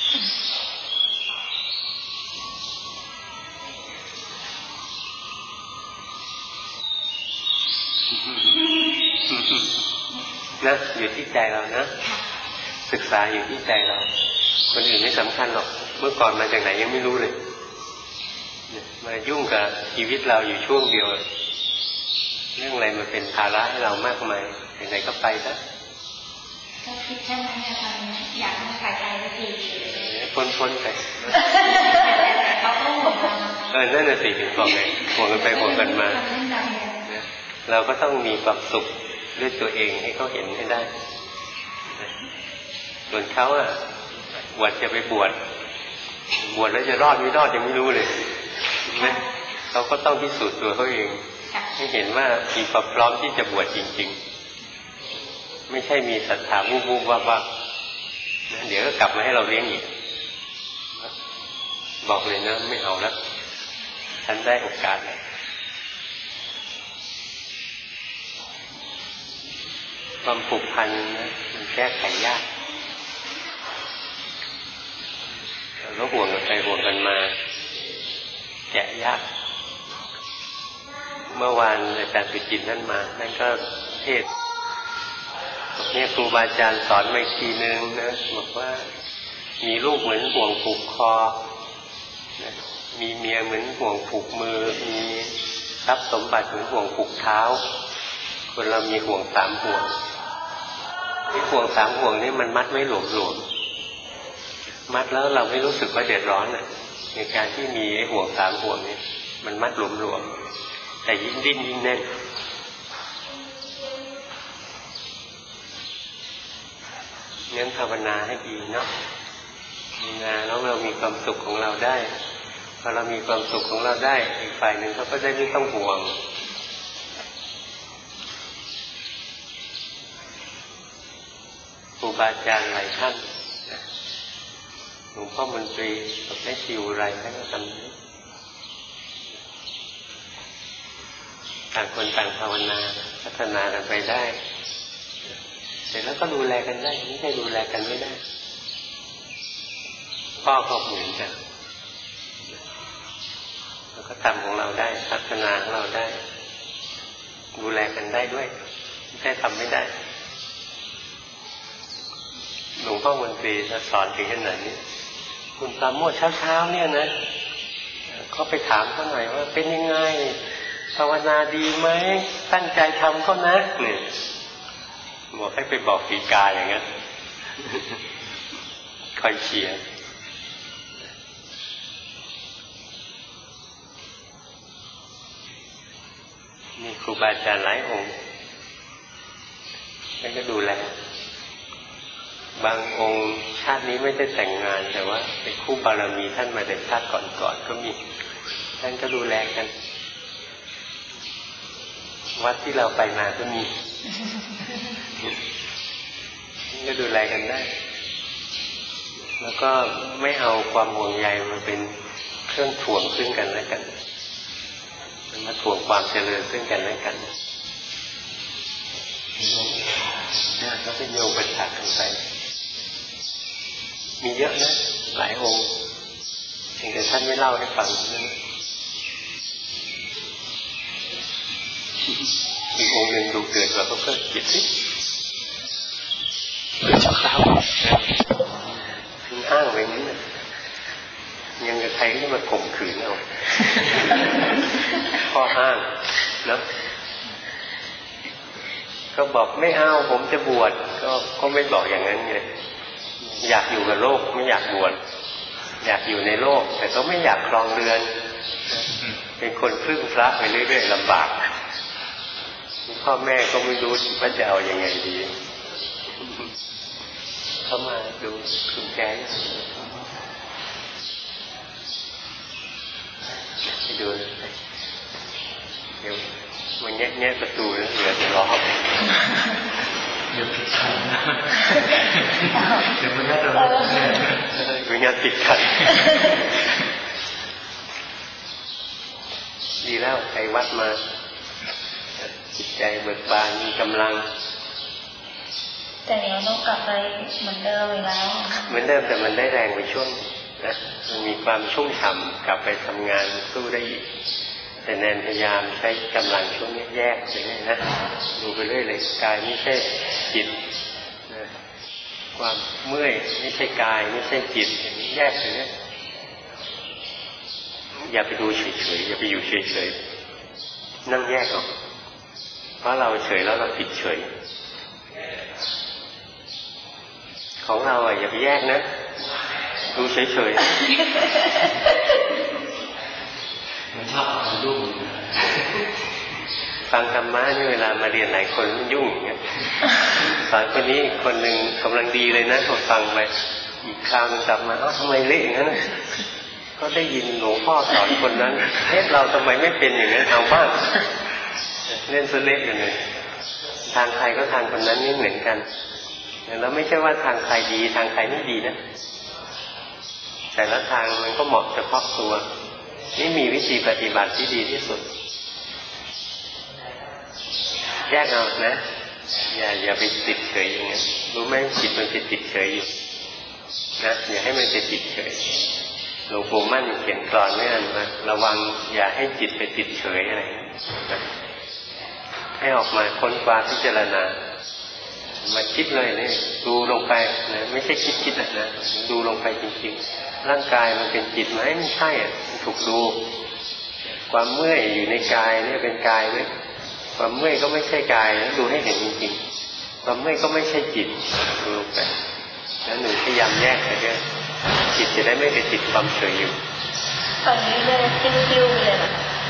Speaker 1: นะอยู่ที่ใจเรานะศึกษาอยู่ที่ใจเราคนอื่นไม่สำคัญหรอกเมื่อก่อนมาจากไหนยังไม่รู้เลยมายุ่งกับชีวิตเราอยู่ช่วงเดียวเรื่องอะไรมันเป็นภาระให้เรามากมายไหนก็ไปซะ
Speaker 2: ก็คิดแค่นั้นเนี่ยค่ะอยากให้หายใจสักที
Speaker 1: พ้นไป
Speaker 2: เขาก็ห่วงเรา
Speaker 1: นั่นน่ะสิถึงบอกไงห่วงกันไปห่วงกันมาเราก็ต้องมีความสุขด้วยตัวเองให้เขาเห็นให้ได้ส่วนเขาบวชจะไปบวชแล้วจะรอดไม่รอดยังไม่รู้เลยนะเขาก็ต้องพิสูจน์ตัวเขาเองให้เห็นว่ามีความพร้อมที่จะบวชจริงๆไม่ใช่มีศรัทธาวูบๆว่าเดี๋ยวก็กลับมาให้เราเลี้ยงอีกบอกเลยนะไม่เอาแล้วฉันได้โอกาสแล้วความผูกพันนะมันแก้ไขยากแล้วห่วงกันไปห่วงกันมาแกะยากเมื่อวานอาจารย์สุจินต์ท่านมาท่านก็เทศเนี่ยครูบาอาจารย์สอนมาอีกทีนึงนะบอกว่ามีลูกเหมือนห่วงผูกคอมีเมียเหมือนห่วงผูกมือมีทรัพย์สมบัติเหมือนห่วงผูกเท้าคนเรามีห่วง3 ห่วงที่ห่วง3 ห่วงนี่มันมัดไม่หลวมมัดแล้วเราไม่รู้สึกว่าเดือดร้อนในการที่มีไอ้ห่วง3 ห่วงนี้มันมัดหลวมๆแต่ยิ่งดิ้นยิ่งแน่นงั้นภาวนาให้ดีเนาะแล้วเรามีความสุขของเราได้พอเรามีความสุขของเราได้อีกฝ่ายหนึ่งเขาก็ได้ไม่ต้องห่วงครูบาอาจารย์หลายท่านหลวงพ่อมนตรีกับแม่ชีอุไรท่านก็ทำนี้ต่างคนต่างภาวนาพัฒนากันไปได้เสร็จแล้วก็ดูแลกันได้ไม่ใช่ดูแลกันไม่ได้พ่อก็เหมือนกันแล้วก็ทำของเราได้พัฒนาของเราได้ดูแลกันได้ด้วยไม่ใช่ทำไม่ได้หลวงพ่อมนตรีจะสอนถึงขนาดนี้คุณปราโมทเช้าๆเนี่ยนะเขาไปถามเขาหน่อยว่าเป็นยังไงภาวนาดีไหมตั้งใจทำเขานะเนี่ยบอกให้ไปบอกปีกาอย่างนั้นคอยเชียร์มีครูบาอาจารย์หลายองค์ท่านก็ดูแลบางองค์ชาตินี้ไม่ได้แต่งงานแต่ว่าเป็นคู่บารมีท่านมาแต่ชาติก่อนๆก็มีท่านก็ดูแลกันวัดที่เราไปมาก็มีก็ดูแลกันได้แล้วก็ไม่เอาความห่วงใยมาเป็นเครื่องถ่วงซึ่งกันและกันมันมาถ่วงความเจริญซึ่งกันและกันก็เป็นโยมประชักกันไปมีเยอะนะหลายองค์เพียงแต่ท่านไม่เล่าให้ฟังนั่นอีกองค์หนึ่งดูเกิดกว่าเขาก็จิตสิถึงอ้างไว้นี้ยังกับใครที่มาข่มขืนเอาข้ออ้างนะก็บอกไม่เอาผมจะบวชก็ไม่บอกอย่างนั้นไงอยากอยู่กับโลกไม่อยากบวชอยากอยู่ในโลกแต่ก็ไม่อยากครองเรือนเป็นคนพึ่งพระไปเรื่อยๆลำบากพ่อแม่ก็ไม่รู้ว่าจะเอายังไงดีเข้ามาดูคุณแกให้ดูเดี๋ยวมันแง่ประตูแล้วเหลือแต่ล้อเดี๋ยวติดขันเดี๋ยวมันน่าจะวิญญาณติดขันดีแล้วไปวัดมาจิตใจเบิกบานมีกำลัง
Speaker 2: แต่เดี๋ยวต้องกลับไปเหมือนเดิมอีกแล้ว
Speaker 1: เหมือนเดิมแต่มันได้แรงไปช่วงนะมันมีความชุ่มฉ่ำกลับไปทำงานสู้ได้อีกแต่แนนพยายามใช้กำลังช่วงนี้แยกไปเลยนะดูไปเรื่อยเลยกายไม่ใช่จิตนะความเมื่อยไม่ใช่กายไม่ใช่จิตอย่างนี้แยกไปเลยอย่าไปดูเฉยๆอย่าไปอยู่เฉยๆนั่งแยกออกเพราะเราเฉยแล้วเราผิดเฉยของเราอย่าไปแยกนะดูเฉยๆมันชอบยุ่งฟังธรรมะนี่เวลามาเรียนหลายคนมันยุ่งอย่างเงี้ยสอนคนนี้คนหนึ่งกำลังดีเลยนะพอฟังไปอีกคราวนึงกลับมาทำไมเละอย่างนั้นก็ได้ยินหลวงพ่อสอนคนนั้นเราทำไมไม่เป็นอย่างนั้นเอาบ้างเล่นเสเละกันเลยทางใครก็ทางคนนั้นนี่เหมือนกันแล้วไม่ใช่ว่าทางใครดีทางใครไม่ดีนะแต่ละทางมันก็เหมาะเฉพาะตัวนี่มีวิธีปฏิบัติที่ดีที่สุดแยกเอานะอย่าไปติดเฉยอย่างนี้รู้ไหมจิตมันจะติดเฉยอยู่นะอย่าให้มันจะติดเฉยหลวงปู่มั่นเขียนกลอนไว้อันว่าระวังอย่าให้จิตไปติดเฉยอะไรนะให้ออกมาค้นคว้าพิจารณามาคิดเลยเนี่ยดูลงไปนะไม่ใช่คิดนะดูลงไปจริงๆร่างกายมันเป็นจิตไหมไม่ใช่มันถูกดูความเมื่อยอยู่ในกายเนี่ยเป็นกายไหมความเมื่อยก็ไม่ใช่กายนะดูให้เห็นจริงๆความเมื่อยก็ไม่ใช่จิตดูลงไปแล้วหนูพยายามแยกไปด้วยจิตจะได้ไม่ไปติดความเฉยอยู่
Speaker 2: ตอนนี้เลยจิ้วๆเลย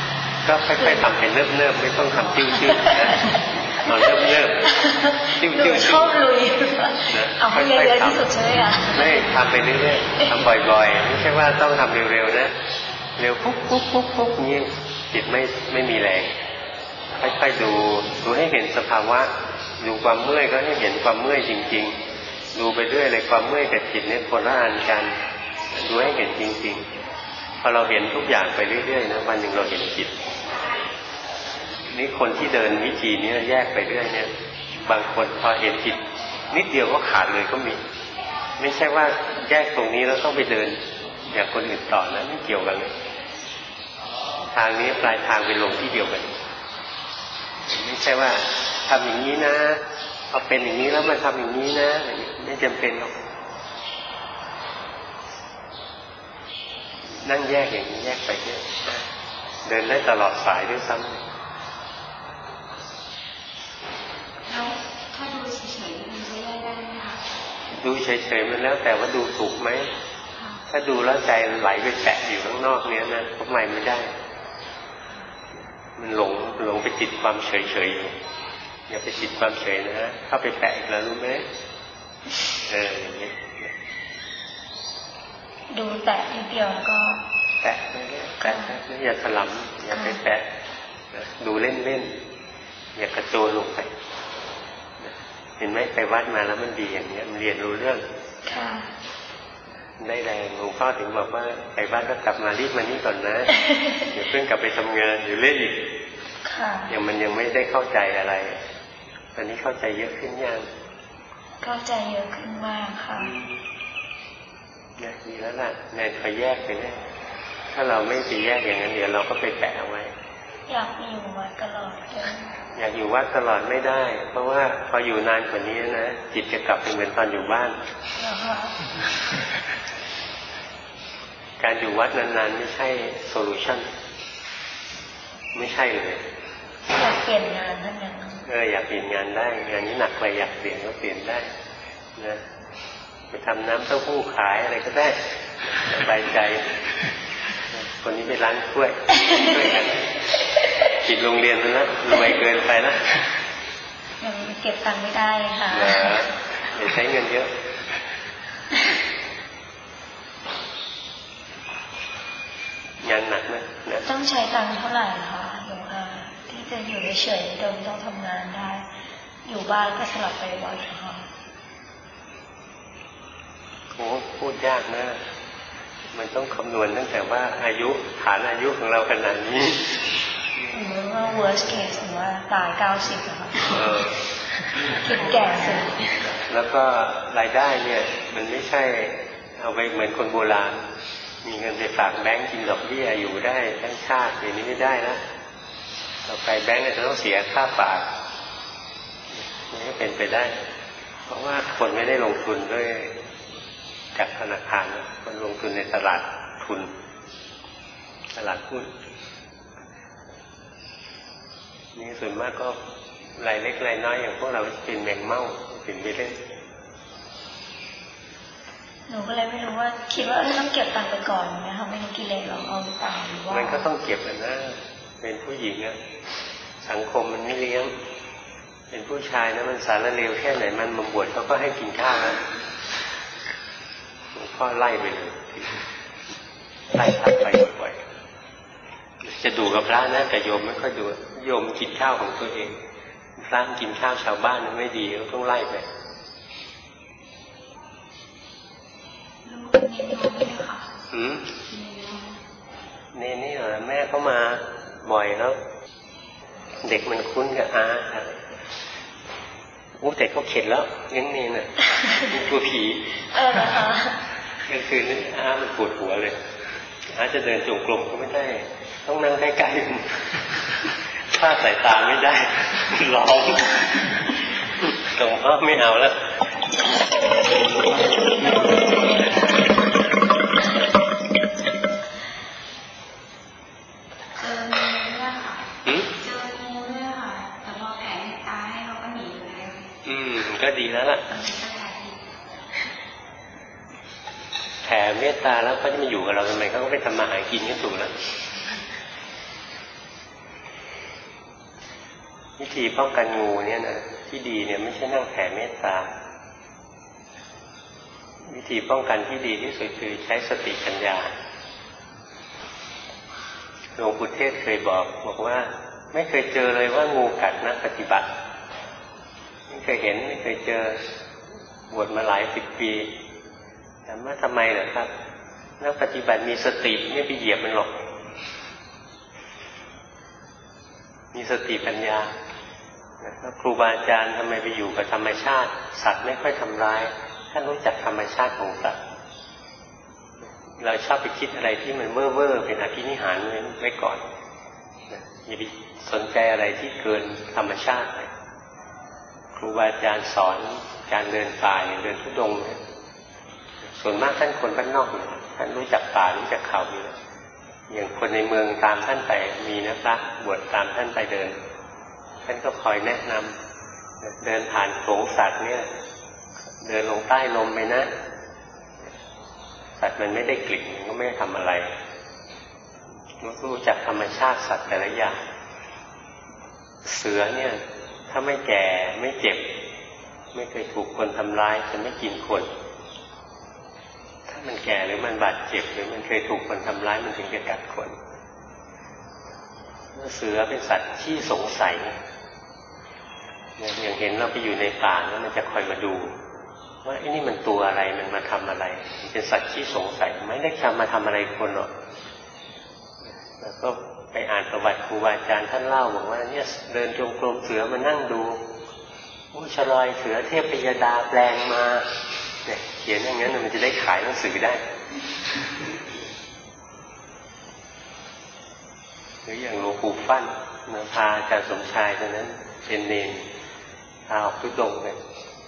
Speaker 1: ก็ค่อยๆทำเป็นเนิบๆไม่ต้องทำจิ้วๆนะเอาเนิบๆจิ้วๆชอบลุย
Speaker 2: เอาให้เยอะๆที่สุดใช่ไหมคะ
Speaker 1: ไม่ทำไปเรื่อยๆทำบ่อยๆไม่ใช่ว่าต้องทำเร็วๆนะเร็วปุ๊บนี่จิตไม่มีแรงค่อยๆดูให้เห็นสภาวะดูความเมื่อยก็ให้เห็นความเมื่อยจริงๆดูไปเรื่อยเลยความเมื่อยกับจิตเนี่ยคนละอันกันดูให้เห็นจริงๆพอเราเห็นทุกอย่างไปเรื่อยๆนะวันหนึ่งเราเห็นจิตนี่คนที่เดินวิธีนี้แยกไปเรื่อยเนี่ยบางคนพอเห็นจิตนิดเดียวก็ขาดเลยก็มีไม่ใช่ว่าแยกตรงนี้แล้วต้องไปเดินอย่างคนอื่นต่อนะไม่เกี่ยวกันเลยทางนี้ปลายทางไปลงที่เดียวกันไม่ใช่ว่าทำอย่างนี้นะพอเป็นอย่างนี้แล้วมาทำอย่างนี้นะไม่จำเป็นหรอกนั่งแยกอย่างนี้แยกไปเรื่อยเดินได้ตลอดสายด้วยซ้ำ
Speaker 2: แล้วถ้าดูเฉยๆมันจะแยกได้ไหมคะ
Speaker 1: ดูเฉยๆมันแล้วแต่ว่าดูถูกไหมถ้าดูแล้วใจไหลไปแตะอยู่ข้างนอกเนี้ยนะทำไมไม่ได้มันหลงไปติดความเฉยๆอยู่อย่าไปติดความเฉยนะเข้าไปแตะอีกแล้วรู้ไหมอย่างนี้
Speaker 2: ดูแตะนิดเดียวแล้วก็
Speaker 1: แตะไม่ได้แตะไม่อย่าถลำอย่าไปแตะดูเล่นๆอย่ากระโจนลงไปเห็นไหมไปวัดมาแล้วมันดีอย่างนี้มันเรียนรู้เรื่องได้แรงหลวงพ่อถึงบอกว่าไปบ้านก็กลับมารีบมานี่ก่อนนะเดี๋ยวเพิ่งกลับไปทำงานอยู่เล่นอีกยังมันยังไม่ได้เข้าใจอะไรตอนนี้เข้าใจเยอะขึ้นยัง
Speaker 2: เข้าใจเยอะขึ้นมากค่ะ
Speaker 1: เนี่ยดีแล้วล่ะเนี่ยคอยแยกไปเลยถ้าเราไม่ไปแยกอย่างนั้นเดี๋ยวเราก็ไปแปะเอาไว้
Speaker 2: อยากอยู่วัดตลอดเลย
Speaker 1: อยากอยู่วัดตลอดไม่ได้เพราะว่าพออยู่นานกว่านี้นะจิตจะกลับไปเหมือนตอนอยู่บ้านการอยู่วัดนานๆไม่ใช่โซลูชันไม่ใช่เลย
Speaker 2: อยากเปลี่ยนงานนั่นเอง
Speaker 1: อยากเปลี่ยนงานได้งานนี้หนักไปอยากเปลี่ยนก็เปลี่ยนได้นะไปทำน้ำเต้าหู้ขายอะไรก็ได้สบายใจคนนี้ไปร้านกล้วยปิดโรงเรียนแล้วนะรวยเกินไปนะ
Speaker 2: ยังเก็บตังค์ไม่ได้ค่ะ
Speaker 1: อย่าใช้เงินเยอะงานหนักนะ
Speaker 2: ต้องใช้ตังค์เท่าไหร่คะหลวงพ่อที่จะอยู่เฉยๆโดยไม่ต้องทำงานได้อยู่บ้านก็สลับไปวัดค่ะ
Speaker 1: โอ้พูดยากนะมันต้องคำนวณตั้งแต่ว่าอายุฐานอายุของเราขนาดนี้
Speaker 2: หรือว่า worst case หรือว่าตาย90อะค่ะคิดแก่สุด
Speaker 1: แล้วก็รายได้เนี่ยมันไม่ใช่เอาไปเหมือนคนโบราณมีเงินไปฝากแบงก์กินดอกเบี้ยอยู่ได้ทั้งชาติอย่างนี้ไม่ได้นะต่อไปแบงก์จะต้องเสียค่าฝากนี่เป็นไปได้เพราะว่าคนไม่ได้ลงทุนด้วยจากธนาคารนะคนลงทุนในตลาดทุนตลาดหุ้นนี่ส่วนมากก็รายเล็กรายน้อยอย่างพวกเราเป็นแมงเม่าถึงไม่เล่น
Speaker 2: หนูก็เลยไม่รู้ว่าคิดว่าต้องเก็บตังค์ไปก่อนนะคะไม่รู้กิเลสเราเอาหรือเปล่าหรือว่า
Speaker 1: มันก็ต้องเก็บนะเป็นผู้หญิงนะสังคมมันไม่เลี้ยงเป็นผู้ชายนะมันสารเลวแค่ไหนมันมาบวชเขาก็ให้กินข้าวนะหลวงพ่อไล่ไปเลยไล่ทักไปบ่อยๆจะดูกับพระนะแต่โยมไม่ค่อยดูโยมกินข้าวของตัวเองพระกินข้าวชาวบ้านไม่ดีก็ต้องไล่ไปนี่เหรอแม่เขามาบ่อยแล้วเด็กมันคุ้นกับอาแต่เขาเข็ดแล้วเลี้ยงเนนน่ะกลัวผีกลางคืนนี่อามันปวดหัวเลยอาจะเดินจงกรมก็ไม่ได้ต้องนั่งใกล้ๆถ้าสายตาไม่ได้ร้องตรงพ่อไม่เอาแล้วก็ดีแล้วล่ะแผ่เมตตาแล้วเขาจะมาอยู่กับเราทำไมเขาก็ไปทำมาหากินก็ถูกแล้ววิธีป้องกันงูเนี่ยนะที่ดีเนี่ยไม่ใช่นั่งแผ่เมตตาวิธีป้องกันที่ดีที่สุดคือใช้สติปัญญาหลวงปู่เทศเคยบอกว่าไม่เคยเจอเลยว่างูกัดนักปฏิบัติไม่เคยเห็นไม่เคยเจอบวชมาหลายสิบปีถามว่าทำไมเหรอครับนักปฏิบัติมีสติไม่ไปเหยียบมันหรอกมีสติปัญญาแล้วครูบาอาจารย์ทำไมไปอยู่กับธรรมชาติสัตว์ไม่ค่อยทำร้ายท่านรู้จักธรรมชาติของสัตว์เราชอบไปคิดอะไรที่มันเว่อร์เป็นอภินิหารไว้ก่อนอย่าไปสนใจอะไรที่เกินธรรมชาติครูบาอาจารย์สอนการเดินป่าอย่างเดินธุดงค์ส่วนมากท่านคนบ้านนอกท่านรู้จักป่ารู้จักเขาอยู่อย่างคนในเมืองตามท่านไปมีนะพระบวชตามท่านไปเดินท่านก็คอยแนะนำเดินผ่านโขลงสัตว์เนี่ยเดินลงใต้ลมไปนะสัตว์มันไม่ได้กลิ่นมันก็ไม่ทำอะไรรู้จักธรรมชาติสัตว์แต่ละอย่างเสือเนี่ยถ้าไม่แก่ไม่เจ็บไม่เคยถูกคนทำร้ายจะไม่กินคนถ้ามันแก่หรือมันบาดเจ็บหรือมันเคยถูกคนทำร้ายมันถึงจะกัดคนเสือเป็นสัตว์ที่สงสัยอย่างเห็นเราไปอยู่ในป่าแล้วมันจะคอยมาดูว่าไอ้นี่มันตัวอะไรมันมาทำอะไรมันเป็นสัตว์ที่สงสัยไม่ได้มาทำอะไรคนหรอกแล้วก็ไปอ่านประวัติครูบาอาจารย์ท่านเล่าบอกว่าเนี่ยเดินจงกรมเสือมานั่งดูชลอยเสือเทพยดาแปลงมาเนี่ยเขียนอย่างนั้นมันจะได้ขายหนังสือได้หรืออย่างหลวงปู่ฟั่นพาอาจารย์สมชายตอนนั้นเป็นเนรพาออกทุดงค์เลย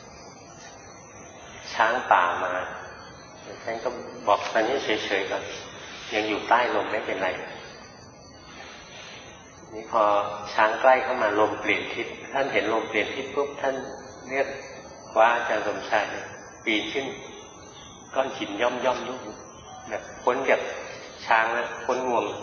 Speaker 1: ช้างป่ามาท่านก็บอกตอนนี้เฉยๆก่อนยังอยู่ใต้ลมไม่เป็นไรนี่พอช้างใกล้เข้ามาลมเปลี่ยนทิศท่านเห็นลมเปลี่ยนทิศปุ๊บท่านเรียกคว้าอาจารย์สมชายปีนขึ้นก้อนหินย่อมๆลูกนะพ้นจากช้างแล้วพ้นงวง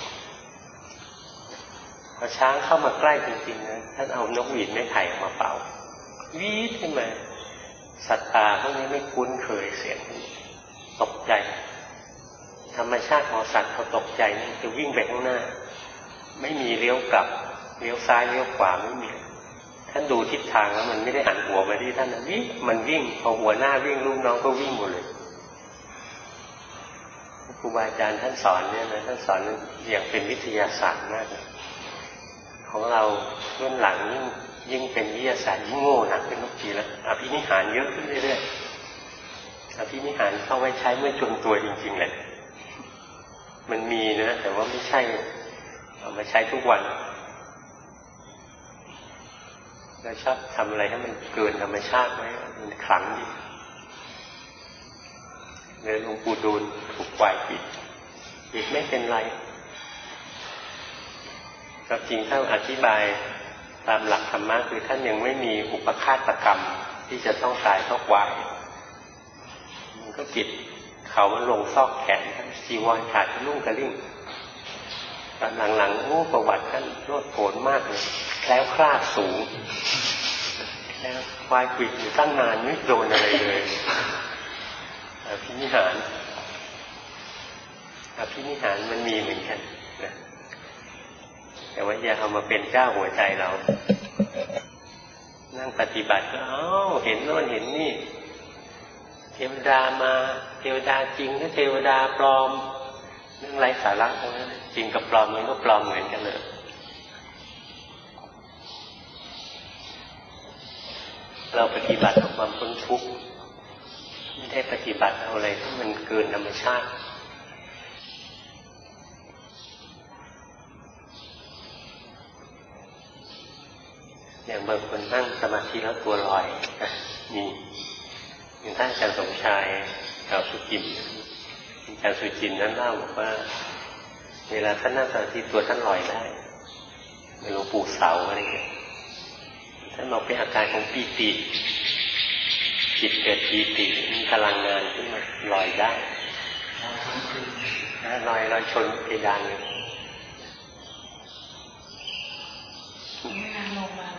Speaker 1: พอช้างเข้ามาใกล้จริงๆนะท่านเอานกหวีดไม้ไผ่ออกมาเป่าวีดขึ้นมาสัตว์ป่าพวกนี้ไม่คุ้นเคยเสียงตกใจธรรมชาติของสัตว์เขาตกใจนี่จะวิ่งไปข้างหน้าไม่มีเลี้ยวกลับเลี้ยวซ้ายเลี้ยวขวาไม่มีท่านดูทิศทางแล้วมันไม่ได้หันหัวมาที่ท่านวิ่งมันวิ่งพอหัวหน้าวิ่งลูกน้องก็วิ่งหมดเลยครูบาอาจารย์ท่านสอนเนี่ยนะท่านสอนอย่างเป็นวิทยาศาสตร์มากเลยของเรารุ่นหลังยิ่งเป็นวิทยาศาสตร์ยิ่งโง่หนักขึ้นทุกทีแล้วอภินิหารเยอะขึ้นเรื่อยๆอภินิหารเข้าไว้ใช้เมื่อจนตัวจริงๆเลยมันมีนะแต่ว่าไม่ใช่เอามาใช้ทุกวันเราชอบทำอะไรให้มันเกินธรรมชาติไว้มันขลังดีเลยหลวงปู่ดูลถูกปล่อยปิดไม่เป็นไรกับจริงท่านอธิบายตามหลักธรรมะคือท่านยังไม่มีอุปฆาตกรรมที่จะต้องตายเพราะควายมันก็ปิดเขามันลงซอกแขนจีวรขาดลุ่งกระลิ่งตอนหลังๆประวัติท่านโลดโผนมากเลยแล้วคลาดสูงแล้วควายปิดอยู่ตั้งนานไม่โดนอะไรเลยอภินิหารมันมีเหมือนกันนะแต่ว่าอย่าเอามาเป็นเจ้าหัวใจเรานั่งปฏิบัติก็เห็นโน่นเห็นนี่เทวดามาเทวดาจริงหรือเทวดาปลอมเรื่องไร้สาระทั้งนั้นจริงกับปลอมมันก็ปลอมเหมือนกันเลยเราปฏิบัติความพ้นทุกข์ไม่ได้ปฏิบัติเอาอะไรที่มันเกินธรรมชาติอย่างบางคนนั่งสมาธิแล้วตัวลอยมีอย่างท่านอาจารย์สมชายเก่าสุจินอาจารย์สุจินนั้นเล่าบอกว่าเวลาท่านนั่งสมาธิตัวท่านลอยได้ในหลวงปู่เสาอะไรอย่างเงี้ยท่านบอกเป็นอาการของปีติจิตเกิดปีติมีพลังงานขึ้นมาลอยได้ลอยชนเพดานเลย
Speaker 2: ไม่นานลงมา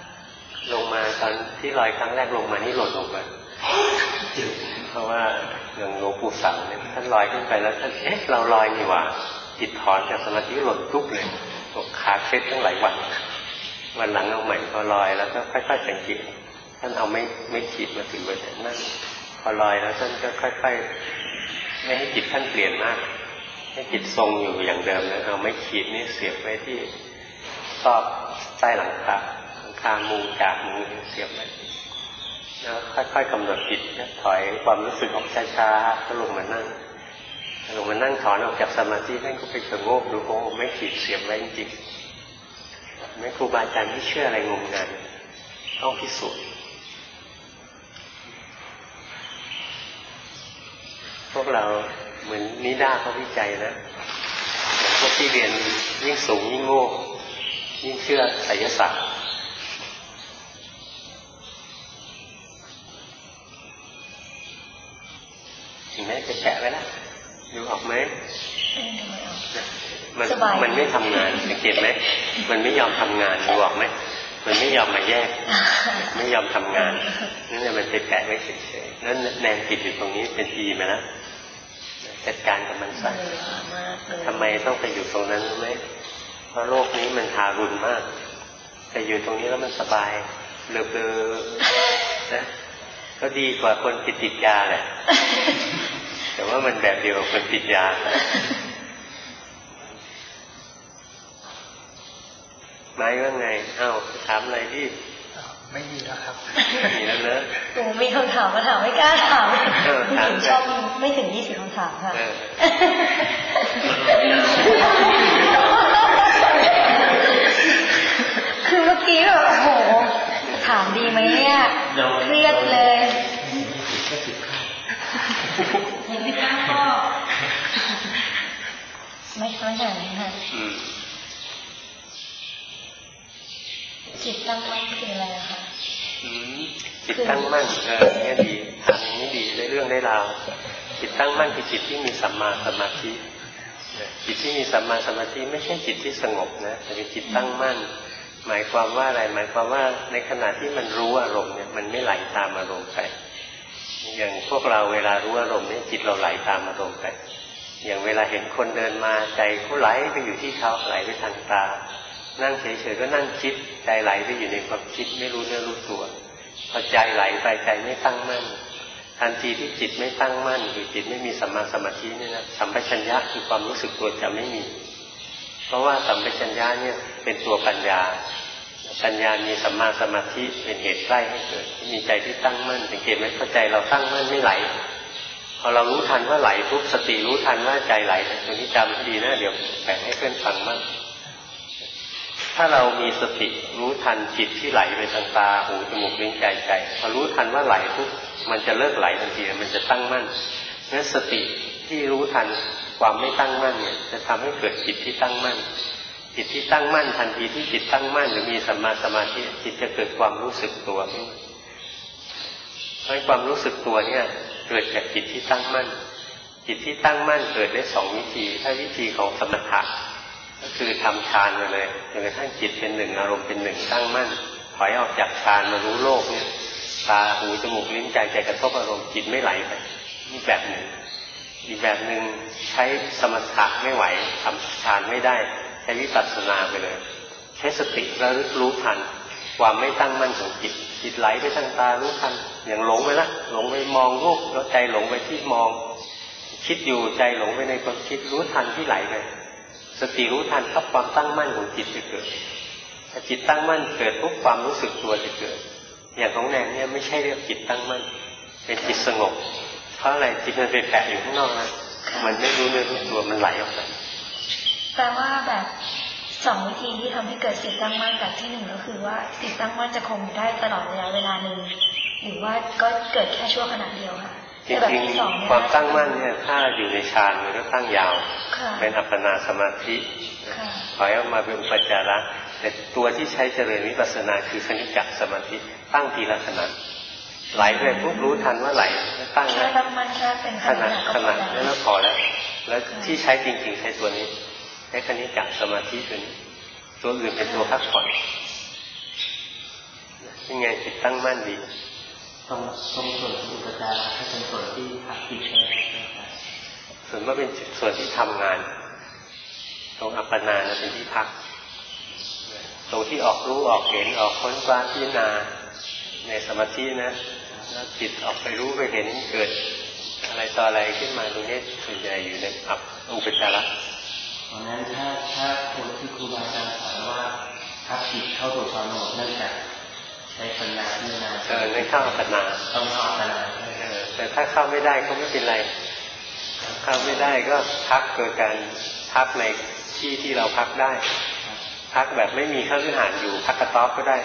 Speaker 1: ตอนที่ลอยครั้งแรกลงมานี่หล่นลงไปเพราะว่าอย่างหลวงปู่สั่งเนี่ยท่านลอยขึ้นไปแล้วท่านเราลอยนี่หว่าจิตถอนจากสมาธิหล่นปุ๊บเลยขาเคล็ดตั้งหลายวันหลังเอาใหม่พอลอยแล้วก็ค่อยๆสังเกตท่านเอาไม่ขีดมาถึงบริเวณนั่นพอลอยแล้วท่านก็ค่อยๆไม่ให้จิตท่านเปลี่ยนมากให้จิตทรงอยู่อย่างเดิมเลยเอาไม่ขีดนี่เสียบไว้ที่ซอกใต้หลังคามุงจากมุงเสียบไว้แล้วค่อยๆกำหนดจิตถอยความรู้สึกออกช้าๆก็ลงมานั่งถอนออกจากสมาธิท่านก็ไปชะโงกดูโอ้ไม่ขีดเสียบไว้จริงไม่ครูบาอาจารย์ไม่เชื่ออะไรงมงายต้องพิสูจน์พวกเราเหมือนนิด้าเขาวิจัยนะพวกที่เรียนยิ่งสูงยิ่งโง่ยิ่งเชื่อไสยศาสตร์เห็นไหมจะแฉะไปแล้วดูออกไหมมันไม่ทำงานสังเกตไหมมันไม่ยอมทำงานดูออกไหมมันไม่ยอมมาแยกไม่ยอมทำงานนั่นแหละมันไปแปะไว้เฉยๆนั่นแนนติดอยู่ตรงนี้เป็นทีมาแล้วจัดการกับมันซะทำไมต้องไปอยู่ตรงนั้นรู้ไหมเพราะโลกนี้มันทารุณมากแต่อยู่ตรงนี้แล้วมันสบายเบลอๆนะก็ดีกว่าคนติดยาแหละแต่ว่ามันแบบเดียวกับคนติดยาไม้ว่าไงถามอะไรดิ
Speaker 3: ไม่มีแล้วครับ
Speaker 1: มีแล้วเนอะ
Speaker 2: โอ้มีคำถามมาถามไม่กล้าถามถึงชอบไม่ถึง20 คำถามค่ะคือเมื่อกี้แบบโอ้โหถามดีไหมเนี่ยเครียดเลยยังไม่กล้าก็ไม่เข้าใจค่ะจิตตั้งมั่นคืออะไรคะ
Speaker 1: จิตตั้งมั่นนี่ดีทางนี้ดีได้เรื่องได้ราวจิตตั้งมั่นคือจิตที่มีสัมมาสมาธิจิตที่มีสัมมาสมาธิไม่ใช่จิตที่สงบนะแต่เป็นจิตตั้งมั่นหมายความว่าอะไรหมายความว่าในขณะที่มันรู้อารมณ์เนี่ยมันไม่ไหลตามอารมณ์ไปอย่างพวกเราเวลารู้อารมณ์เนี่ยจิตเราไหลตามอารมณ์ไปอย่างเวลาเห็นคนเดินมาใจเขาไหลไปอยู่ที่เขาไหลไปทางตานั่งเฉยๆก็นั่งคิดใจไหลไปอยู่ในความคิดไม่รู้เนื้อรู้ตัวพอใจไหลไปใจไม่ตั้งมั่นทันทีที่จิตไม่ตั้งมั่นหรือจิตไม่มีสัมมาสมาธินี่นะสัมปชัญญะคือความรู้สึกตัวจะไม่มีเพราะว่าสัมปชัญญะเนี่ยเป็นตัวปัญญามีสัมมาสมาธิเป็นเหตุใกล้ให้เกิดมีใจที่ตั้งมั่นสังเกตไหมพอใจเราตั้งมั่นไม่ไหลพอเรารู้ทันว่าไหลปุ๊บสติรู้ทันว่าใจไหลตรงนี้จำให้ดีนะเดี๋ยวแบ่งให้เพื่อนฟังมั่งถ้าเรามีสติรู้ทันจิตที่ไหลไปทางตาหูจมูกลิ้นกายใจพอรู้ทันว่าไหลปุ๊บมันจะเลิกไหลทันทีมันจะตั้งมั่นงั้นสติที่รู้ทันความไม่ตั้งมั่นเนี่ยจะทำให้เกิดจิตที่ตั้งมั่นจิตที่ตั้งมั่นทันทีที่จิตตั้งมั่นหรือมีสัมมาสมาธิจิตจะเกิดความรู้สึกตัวขึ้นเพราะความรู้สึกตัวเนี่ยเกิดจากจิตที่ตั้งมั่นจิตที่ตั้งมั่นเกิดได้2 วิธีถ้าวิธีของสมถะก็คือทำฌานมาเลยจนกระทั่งจิตเป็นหนึ่งอารมณ์เป็นหนึ่งตั้งมั่นถอยออกจากฌานมารู้โลกเนี่ยตาหูจมูกลิ้นกายใจกระทบอารมณ์จิตไม่ไหลไปนี่แบบหนึ่งอีกแบบหนึ่งใช้สมถะไม่ไหวทำฌานไม่ได้ใช้วิปัสสนาไปเลยใช้สติระลึกรู้ทันความไม่ตั้งมั่นของจิตจิตไหลไปทางตารู้ทันอย่างหลงไปละหลงไปมองรูปแล้วใจหลงไปที่มองคิดอยู่ใจหลงไปในความคิดรู้ทันที่ไหลไปสติรู้ทันครับความตั้งมั่นของจิตจะเกิดถ้าจิตตั้งมั่นเกิดปุ๊บความรู้สึกตัวจะเกิดอย่างของแนนเนี่ยไม่ใช่เรียกจิตตั้งมั่นเป็นจิตสงบเพราะอะไรจิตมันไปแปะอยู่ข้างนอกนะมันไม่รู้เนื้อรู้ตัวมันไหลออกไป
Speaker 2: แปลว่าแบบ2 วิธีที่ทำให้เกิดจิตตั้งมั่นแบบที่1ก็คือว่าจิตตั้งมั่นจะคงได้ตลอดระยะเวลานึงหรือว่าก็เกิดแค่ชั่วขณะเดียวค่ะ
Speaker 1: จริงๆความตั้งมั่นเนี่ยถ้าอยู่ในฌานมันก็ตั้งยาวเป็นอัปปนาสมาธิถอยออกมาเป็นอุปจาระแต่ตัวที่ใช้เจริญวิปัสสนาคือคณิกะสมาธิตั้งทีละขณะไหลไปปุ๊บรู้ทันว่าไหลตั้งแล้วขณะแล้วพอแล้วที่ใช้จริงๆใช้ตัวนี้ใช้คณิกะสมาธิตัวนี้ตัวอื่นเป็นตัวพักผ่อนยังไงจิตตั้งมั่นดี
Speaker 3: ตรงส่วนที่อุปจาระถ้าเป็นส่วนที่พักจิตใช่ไหม
Speaker 1: ส่วนว่าเป็นส่วนที่ทำงานตรงอัปปนานะเป็นที่พักตรงที่ออกรู้ออกเห็นออกค้นคว้าพิจารณาในสมาธินะแล้วจิตออกไปรู้ไปเห็นเกิดอะไรต่ออะไรขึ้นมาตรงนี้ส่วนใหญ่อยู่ในอุปจาระ
Speaker 3: เพราะนั้นถ้าคนที่ครูบาอาจารย์สอนว่าพักจิตเข้าสู่ความสงบเนื่องจากใช้ปัญญาพิจารณา
Speaker 1: ไม่เข้าอัปปนา
Speaker 3: ต้องเข้าอัปปนา
Speaker 1: แต่ถ้าเข้าไม่ได้ก็ไม่เป็นไรเข้าไม่ได้ก็พักโดยการพักในที่ที่เราพักได้พักแบบไม่มีเครื่องหานอยู่พักกระต๊อบก็ได้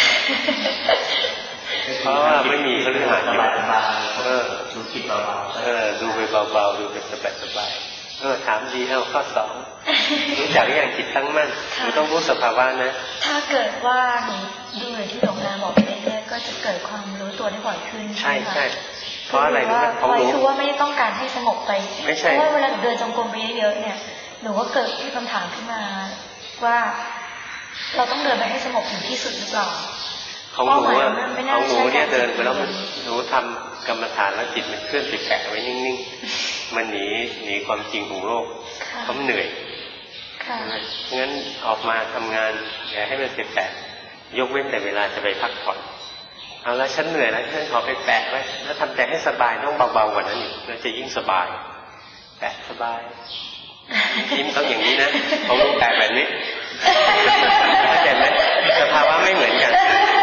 Speaker 1: เพราะว่าไม่มีเครื่องหานอยู่
Speaker 3: ดูจิตเบา
Speaker 1: ๆดูไปเบาๆดูไปสบายๆถามดีเอาข้อสองรู้จักอย่างจิตตั้งมั่นไม่ต้องรู้สภาวะนะ
Speaker 2: ถ้าเกิดว่าหนูดูอย่างที่หลวงตาบอกไปเรื่อยๆก็จะเกิดความรู้ตัวได้บ่อยขึ้น
Speaker 1: ใช่ใช่เพราะอะไรรู้
Speaker 2: เขารู้คือว่าไม่ต้องการให้สงบไปเพราะว่าเวลาเดินจงกรมไปเยอะๆเนี่ยหนูก็เกิดที่คำถามขึ้นมาว่าเราต้องเดินไปให้สงบถึงที่สุดหรือเปล่า
Speaker 1: ของหนูเนี่ยเดินไปแล้วหนูทำกรรมฐานแล้วจิตมันเคลื่อนไปแปะไว้นิ่งๆมันหนีความจริงของโลกเพราะมันเหนื่อยงั้นออกมาทำงานอย่าให้มันไปแปะยกเว้นแต่เวลาจะไปพักผ่อนเอาละฉันเหนื่อยแล้วฉันขอไปแปะไว้แล้วทำใจให้สบายต้องเบาๆกว่านั้นอีกแล้วจะยิ่งสบายแปะสบายยิ้มต้องอย่างนี้นะเขารู้แปะแบบนี้เข้าใจไหมสภาวะไม่เหมือนกัน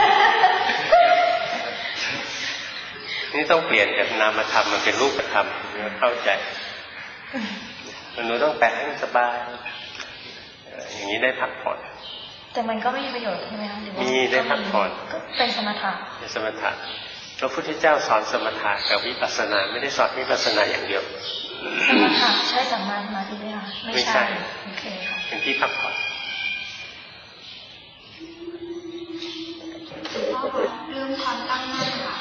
Speaker 1: นี่ต้องเปลี่ยนจากนามธรรมมันเป็นรูปธรรมเข้าใจหนูต้องแปะให้สบายอย่างนี้ได้พักผ่อน
Speaker 2: แต่มันก็ไม่มีประโยชน์ใช่ไหมคะ
Speaker 1: มีได้พักผ่อน
Speaker 2: เป็นสมถะ
Speaker 1: เป็นสมถะพระพุทธเจ้าสอนสมถะกับวิปัสสนาไม่ได้สอนวิปัสสนาอย่างเดียว
Speaker 2: สมถะใช่สัมมาสมาธิไหมคะไม่ใช่โอเคค่ะ
Speaker 1: เป็นที่พักผ่อน
Speaker 2: เรื่องความตั้งมั่นค่ะ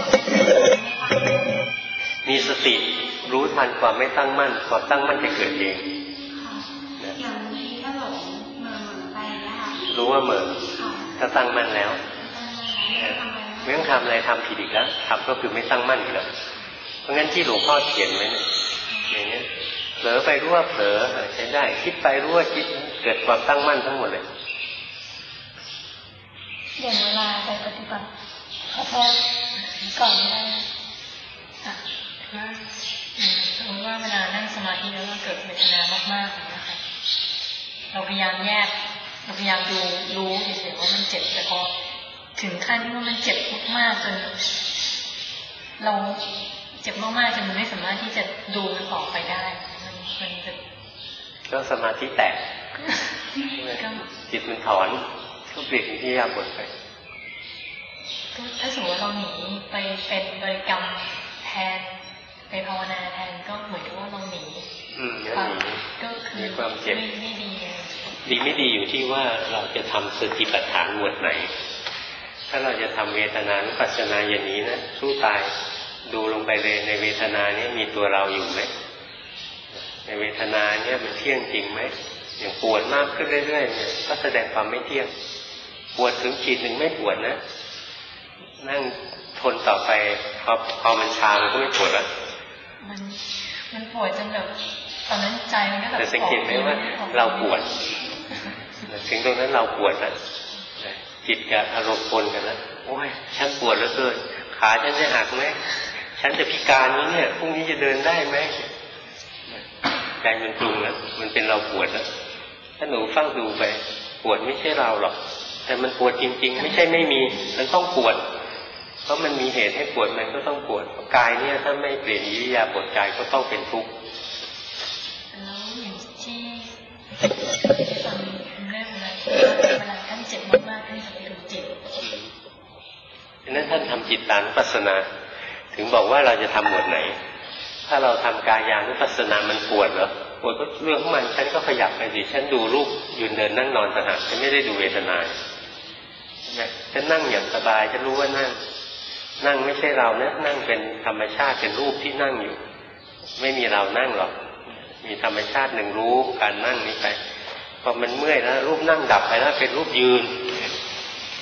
Speaker 1: มีสติรู้ทันความไม่ตั้งมั่นความตั้งมั่นจะเกิดเอง
Speaker 2: อย่างบางทีถ้าหลงเหม่อไปนะคะ
Speaker 1: รู้ว่าเหม่อถ้าตั้งมั่นแล้วไม่ต้องทำอะไรทำผิดอีกแล้วทำก็คือไม่ตั้งมั่นอีกแล้วเพราะงั้นที่หลวงพ่อเขียนไว้เนี่ยอย่างนี้เผลอไปรู้ว่าเผลอใช้ได้คิดไปรู้ว่าคิดเกิดความตั้งมั่นทั้งหมดเลย
Speaker 2: อย่างเวลาไปปฏิบัติขอโทษก่อนได้สมมติว่าเวลานั่งสมาธิแล้วมันเกิดเวทนามากๆนะคะเราพยายามแยกเราพยายามรู้เฉยๆว่ามันเจ็บแต่พอถึงขั้นที่ว่ามันเจ็บมากๆจนเราเจ็บมากๆจนมันไม่สามารถที่จะดูมันต่อไปได้มันจะ
Speaker 1: ก็สมาธิแตกจิตมันถอนก็เปลี่ยนอิริยาบถไป
Speaker 2: ถ้าสมมติว่าเราหนีไปเป็นบริกรรมแทนไปภาวนาแทนก็เหมือนกับว่าเราหนีก็คือ
Speaker 1: ความเจ็บ
Speaker 2: ไม่ดี
Speaker 1: ไม่ดีอยู่ที่ว่าเราจะทำสติปัฏฐานหมวดไหนถ้าเราจะทำเวทนานุปัสสนาอย่างนี้นะสู้ตายดูลงไปเลยในเวทนานี้มีตัวเราอยู่ไหมในเวทนาเนี่ยมันเที่ยงจริงไหมอย่างปวดมากขึ้นเรื่อยๆเนี่ยก็แสดงความไม่เที่ยงปวดถึงขีดหนึ่งไม่ปวดนะนั่งทนต่อไปพอมันชามันก็ไม่ปวดแล้ว
Speaker 2: มันปวดจนแบบตอนนั้นใจมันก็แบบ
Speaker 1: แต่สังเกตไหมว่าเราปวดถึงตรงนั้นเราปวดแล้วจิตกับอารมณ์ปนกันแล้วโอ้ยฉันปวดแล้วเกินขาฉันจะหักไหมฉันจะพิการนี้เนี่ยพรุ่งนี้จะเดินได้ไหมใจมันปรุงแล้วมันเป็นเราปวดแล้วถ้าหนูฟังดูไปปวดไม่ใช่เราหรอกแต่มันปวดจริงๆไม่ใช่ไม่มีมันต้องปวดเพราะมันมีเหตุให้ปวดมันก็ต้องปวดกายเนี่ยถ้าไม่เปลี่ยนอิริยาบถกายก็ต้องเป็นทุกข์
Speaker 2: แล้วอย่างที่ฟังเรื่องอะไรเวลาท่านเจ็บมากๆท่านจะไปดูจิต
Speaker 1: ฉะนั้นท่านทำจิตตานุปัสสนาถึงบอกว่าเราจะทำหมวดไหนถ้าเราทำกายานุปัสสนามันปวดเหรอปวดก็เรื่องของมันฉันก็ขยับไปสิฉันดูรูปยืนเดินนั่งนอนต่างหากฉันไม่ได้ดูเวทนาใช่ไหมฉันนั่งอย่างสบายฉันรู้ว่านั่งไม่ใช่เรานะนั่งเป็นธรรมชาติเป็นรูปที่นั่งอยู่ไม่มีเรานั่งหรอกมีธรรมชาติหนึ่งรู้การนั่งนี้ไปพอมันเมื่อยแล้วรูปนั่งดับไปแล้วเป็นรูปยืน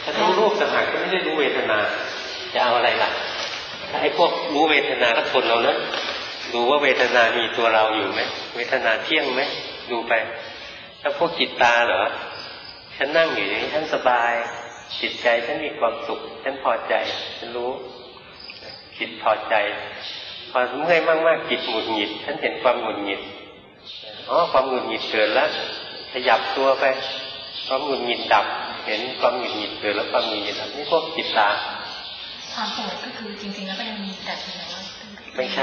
Speaker 1: ถ้ารู้รูปต่างหากก็ไม่ได้รู้เวทนาจะเอาอะไรล่ะถ้าไอ้พวกรู้เวทนาก็ทนเรานะดูว่าเวทนามีตัวเราอยู่ไหมเวทนาเที่ยงไหมดูไปถ้าพวกจิตตาเหรอฉันนั่งอยู่อย่างนี้ฉันสบายจิตใจฉันมีความสุขฉันพอใจฉันรู้จิตพอใจพอเมื่อยมากๆจิตหงุดหงิดฉันเห็นความหงุดหงิดความหงุดหงิดเกิดแล้วขยับตัวไปความหงุดหงิดดับเห็นความหงุดหงิดเกิดแล้วความหงุดหงิดดับนี่พวกจิตตา
Speaker 2: ความปวดก็คือจริงๆแล้วก็ยังมีแต่ที่ไหนว่า
Speaker 1: ไม่ใช่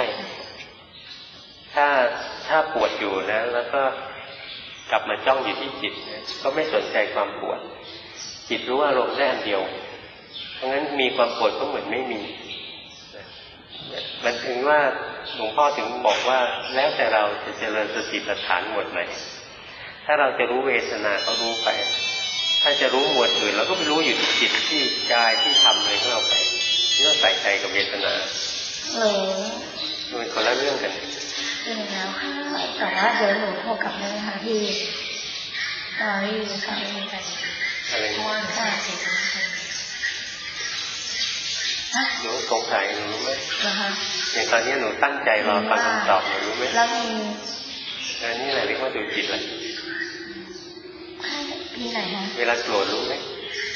Speaker 1: ถ้าปวดอยู่นะแล้วก็กลับมาจ้องอยู่ที่จิตก็ไม่สนใจความปวดจิตรู้อารมณ์ได้อันเดียวเพราะงั้นมีความปวดก็เหมือนไม่มีมันถึงว่าหลวงพ่อถึงบอกว่าแล้วแต่เราจะเจริญสติปัฏฐานหมวดไหนถ้าเราจะรู้เวทนาก็รู้ไปถ้าจะรู้หมวดอื่นเราก็ไปรู้อยู่ที่จิตที่กายที่ทำอะไรของเราไปนี่ก็ใส่ใจกับเวทนามันคนละเรื่องกัน
Speaker 2: แล้วค่ะแต่ว่าเดี๋ยวหนูโทรกลับได้ไหมคะพี่รีบค่ะไม่มีใจ
Speaker 1: อะไรเพราะว่าหนูสงสัยหนูรู้ไหมอย่างตอนนี้หนูตั้งใจรอฟังคำตอบหนูรู้ไหม
Speaker 2: แล้วมี
Speaker 1: นี่แหละเรียกว่าดูจิตเลย
Speaker 2: พี่ไหนฮะ
Speaker 1: เวลาโกรธรู้ไหม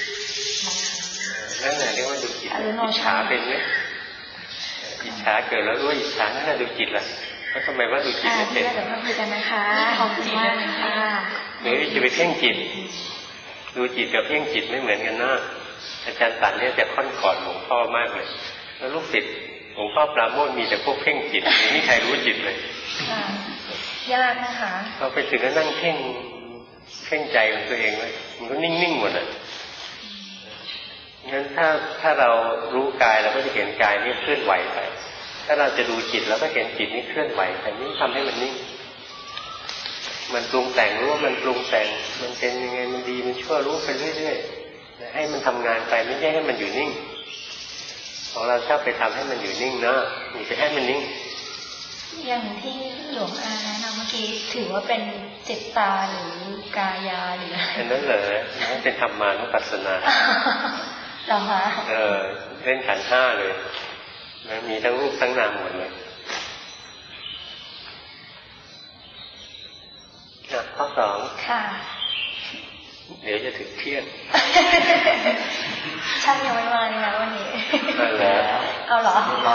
Speaker 1: นั่นแหละเรียกว่าดูจิตอิจฉาเป็นไหมอิจฉาเกิดแล้วรู้ว่าอิจฉานั่นแหละดูจิตละแล้วทำไมว่าดูจิตไม่เป็น
Speaker 2: เดี๋ยวมาคุยกันนะคะขอบคุณมากค่ะ
Speaker 1: หนูจะไปเพ่งจิตดูจิตกับเพ่งจิตไม่เหมือนกันนะอาจารย์ตันเนี่ยจะค่อนขอดหลวงพ่อมากเลยแล้วลูกศิษย์หลวงพ่อปราโมทย์มีแต่พวกเพ่งจิตไม่มีใครรู้จิตเลย
Speaker 2: ยากนะคะ
Speaker 1: เราไปถึงก็นั่งเพ่งใจของตัวเองเลยมันก็นิ่งๆหมดอ่ะงั้นถ้าเรารู้กายเราก็จะเห็นกายนี่เคลื่อนไหวไปถ้าเราจะดูจิตเราก็เห็นจิตนี่เคลื่อนไหวแต่นี่ทำให้มันนิ่งมันปรุงแต่งรู้ว่ามันปรุงแต่งมันเป็นยังไงมันดีมันชั่วรู้ไปเรื่อยๆให้มันทำงานไปไม่ใช่ให้มันอยู่นิ่งของเราชอบไปทำให้มันอยู่นิ่งนะนี่จะให้มันนิ่ง
Speaker 2: อย่างที่หลวงอาแนะนำเมื่อกี้ถือว่าเป็นจิตตาหรือกายาหรืออะไร
Speaker 1: อันนั้นเหรอนั่นเป็นธรรมานุปัสสนา
Speaker 2: เหรอคะ
Speaker 1: เล่นขันธ์ห้าเลยมันมีทั้งรูปทั้งนามหมดเลยข้อสอง
Speaker 2: ค่ะ
Speaker 1: เดี๋ยวจะถึงเที่ยง
Speaker 2: ช่างยังไม่มาเลยนะวันนี้เอาเหรอ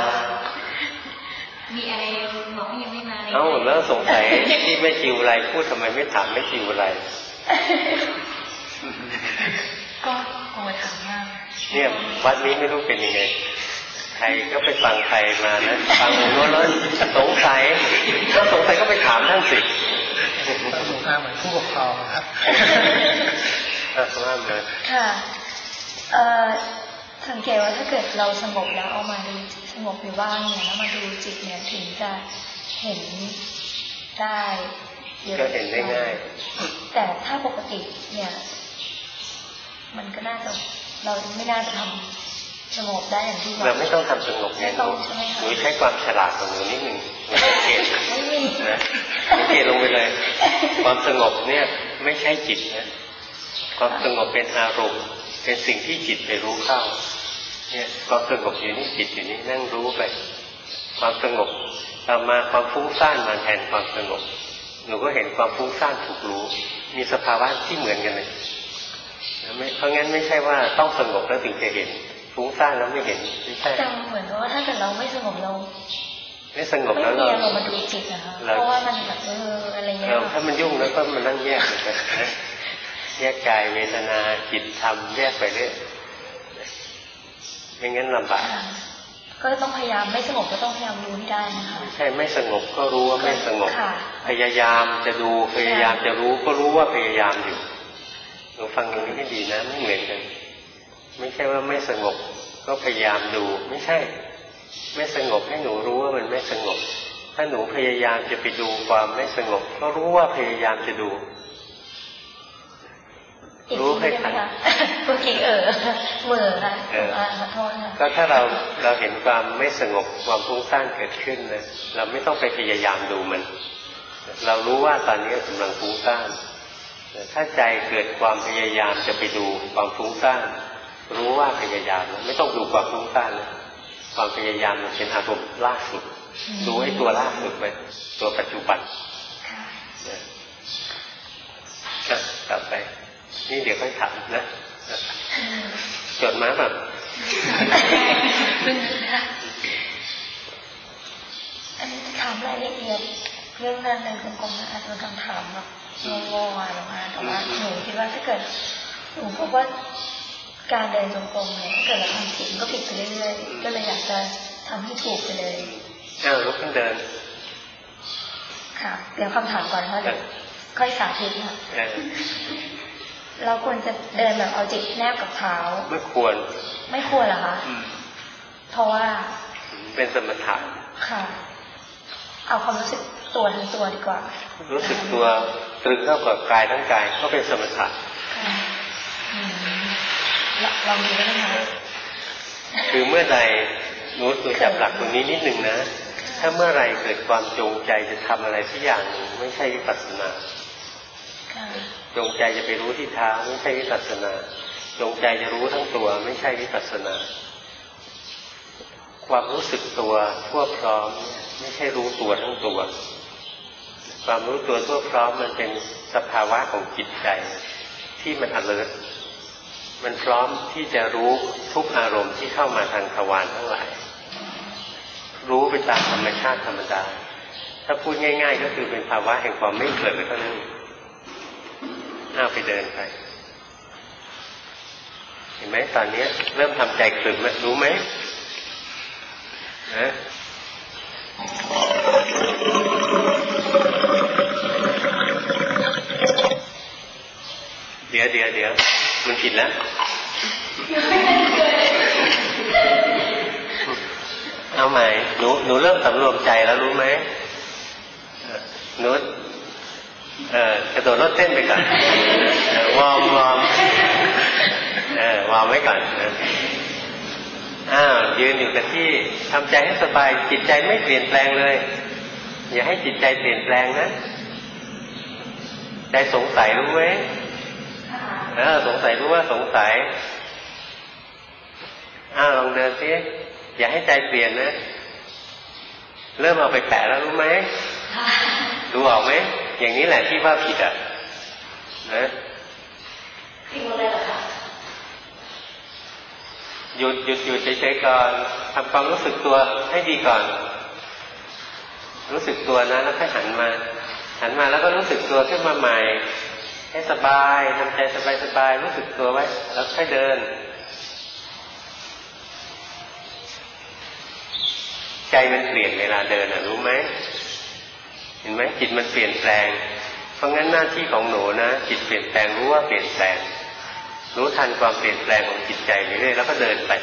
Speaker 2: มีอะไรบอกว่ายังไม่มาเลย
Speaker 1: แล้วสงสัยที่ไม่จิวอะไรพูดทำไมไม่ถามไม่จิวอะไร
Speaker 2: ก็กลัวถามมาก
Speaker 1: เนี่ยวัดนี้ไม่รู้เป็นยังไงใครก็ไปฟังใครมานะฟังโน้นแล้วสงสัยก็ไปถามท่านสิ
Speaker 3: สงสัยเหมือนผู้ปกครองครับ
Speaker 1: ว่ามา
Speaker 2: ค่ะสังเกตว่าถ้าเกิดเราสงบแล้วเอามาดูสงบอยู่บ้างเนี่ยแล้วมาดูจิตเนี่ยถึงจะเห็นได้
Speaker 1: ก็เห็นได้ง่าย
Speaker 2: แต่ถ้าปกติเนี่ยมันก็น่าจะเราไม่น่าจะทำสงบได้อย่างที่
Speaker 1: เราไม่ต้องทำสงบไงหนูใช้ความฉลาดของหนูนิดนึงสังเกตนะสังเกตลงไปเลยความสงบเนี่ยไม่ใช่จิตนะความสงบเป็นอารมณ์เป็นสิ่งที่จิตไปรู้เข้าเนี่ยความสงบอยู่นี่จิตอยู่นี่นั่งรู้ไปความสงบต่อมาความฟุ้งซ่านมาแทนความสงบหนูก็เห็นความฟุ้งซ่านถูกรู้มีสภาวะที่เหมือนกันเลยเพราะงั้นไม่ใช่ว่าต้องสงบแล้วถึงจะเห็นฟุ้งซ่านแล้วไม่เห็นไม่ใช่
Speaker 2: แต่เหมือนว่าถ้าเกิดเราไม่สงบเรา
Speaker 1: ไม่สงบแล้ว
Speaker 2: เรามาดูจิตนะคะเพราะว่ามันแบบอะไรเงี้ย
Speaker 1: ถ้ามันยุ่งแล้วก็มันนั่งแยกกันแยกกายเวทนาจิตธรรมแยกไปเรื่อยไม่งั้นลำบาก
Speaker 2: ก็ต้องพยายามไม่สงบก็ต้องพยายามรู้ให้ได้นะคะ
Speaker 1: ไม่ใช่ไม่สงบก็รู้ว่าไม่สงบพยายามจะดูพยายามจะรู้ก็รู้ว่าพยายามอยู่เราฟังตรงนี้ให้ดีนะไม่เหมือนกันไม่ใช่ว่าไม่สงบก็พยายามดูไม่ใช่ไม่สงบให้หนูรู้ว่ามันไม่สงบถ้าหนูพยายามจะไปดูความไม่สงบก็รู้ว่าพยายามจะดูรู้ให้ทัน
Speaker 2: เมื่อกี้เหม่อค่ะขอโทษค่ะ
Speaker 1: ก็ถ้าเราเห็นความไม่สงบความฟุ้งซ่านเกิดขึ้นนะเราไม่ต้องไปพยายามดูมันเรารู้ว่าตอนนี้กำลังฟุ้งซ่านถ้าใจเกิดความพยายามจะไปดูความฟุ้งซ่านรู้ว่าพยายามนะไม่ต้องดูความฟุ้งซ่านนะความพยายามมันเป็นอารมณ์ล่าสุดดูไอ้ตัวล่าสุดไปตัวปัจจุบันกลับไปนี่เดี๋ยวค่อยถามนะจดมาแบบ
Speaker 2: ถามรายละเอียดเรื่องนั้นในกรมอาจจะคำถามแบบงงๆอะไรประมาณแต่ว่าหนูคิดว่าถ้าเกิดหนูพบว่าการเดินจงกรมเนี่ยถ้าเกิดเราทำผิดก็ผิดไปเรื่อยๆก็เลยอยากจะทำให้ถูกไปเลย
Speaker 1: ลุกขึ้นเดิน
Speaker 2: ค่ะเดี๋ยวคำถามก่อนเพราะเดี๋ยวค่อยสาธิตค่ะเราควรจะเดินแบบเอาจิตแนบกับเท้า
Speaker 1: ไม่ควร
Speaker 2: เหรอคะเพราะว่า
Speaker 1: เป็นสมถะ
Speaker 2: ค่ะเอาความรู้สึกตัวทั้งตัวดีกว่า
Speaker 1: รู้สึกตัวตรึกเข้ากับกายทั้งกายก็เป็นสมถะ
Speaker 2: ลองดูได้ไหมคะ
Speaker 1: คือเมื่อใดรู้ตัวจับหลักตรงนี้นิดหนึ่งนะถ้าเมื่อไรเกิดความจงใจจะทำอะไรสักอย่างหนึ่งไม่ใช่วิปัสสนาจงใจจะไปรู้ที่เท้าไม่ใช่วิปัสสนาจงใจจะรู้ทั้งตัวไม่ใช่วิปัสสนาความรู้สึกตัวทั่วพร้อมไม่ใช่รู้ตัวทั้งตัวความรู้ตัวทั่วพร้อมมันเป็นสภาวะของจิตใจที่มัน alert มันพร้อมที่จะรู้ทุกอารมณ์ที่เข้ามาทางทวารทั้งหลายรู้ไปตามธรรมชาติธรรมดาถ้าพูดง่ายๆก็คือเป็นภาวะแห่งความไม่เกิดเท่านั้นไปเดินไปเห็นไหมตอนนี้เริ่มทำใจขรึมแล้วรู้ไหมเดี๋ยวมันผิดแล้วเอาใหม่หนูเริ่มสำรวมใจแล้วรู้ไหมหนูกระโดดรถเต้นไปก่อนวอร์มวอร์มไว้ก่อนยืนอยู่กับที่ทำใจให้สบายจิตใจไม่เปลี่ยนแปลงเลยอย่าให้จิตใจเปลี่ยนแปลงนะใจสงสัยรู้ไหมสงสัยรู้ว่าสงสัยลองเดินสิอย่าให้ใจเปลี่ยนนะเริ่มเอาไปแปะแล้วรู้ไหมดูออกไหมอย่างนี้แหละที่ว่าผิดนะ
Speaker 2: ผิดหมดเลยเหรอคะ
Speaker 1: หยุดเฉยๆก่อนทำความรู้สึกตัวให้ดีก่อนรู้สึกตัวนะแล้วค่อยหันมาแล้วก็รู้สึกตัวขึ้นมาใหม่ให้สบายทำใจสบายรู้สึกตัวไว้แล้วค่อยเดินใจมันเปลี่ยนเวลาเดินรู้ไหมเห็นไหมจิตมันเปลี่ยนแปลงเพราะงั้นหน้าที่ของหนูนะจิตเปลี่ยนแปลงรู้ว่าเปลี่ยนแปลงรู้ทันความเปลี่ยนแปลงของจิตใจเรื่อยๆแล้วก็เดินไป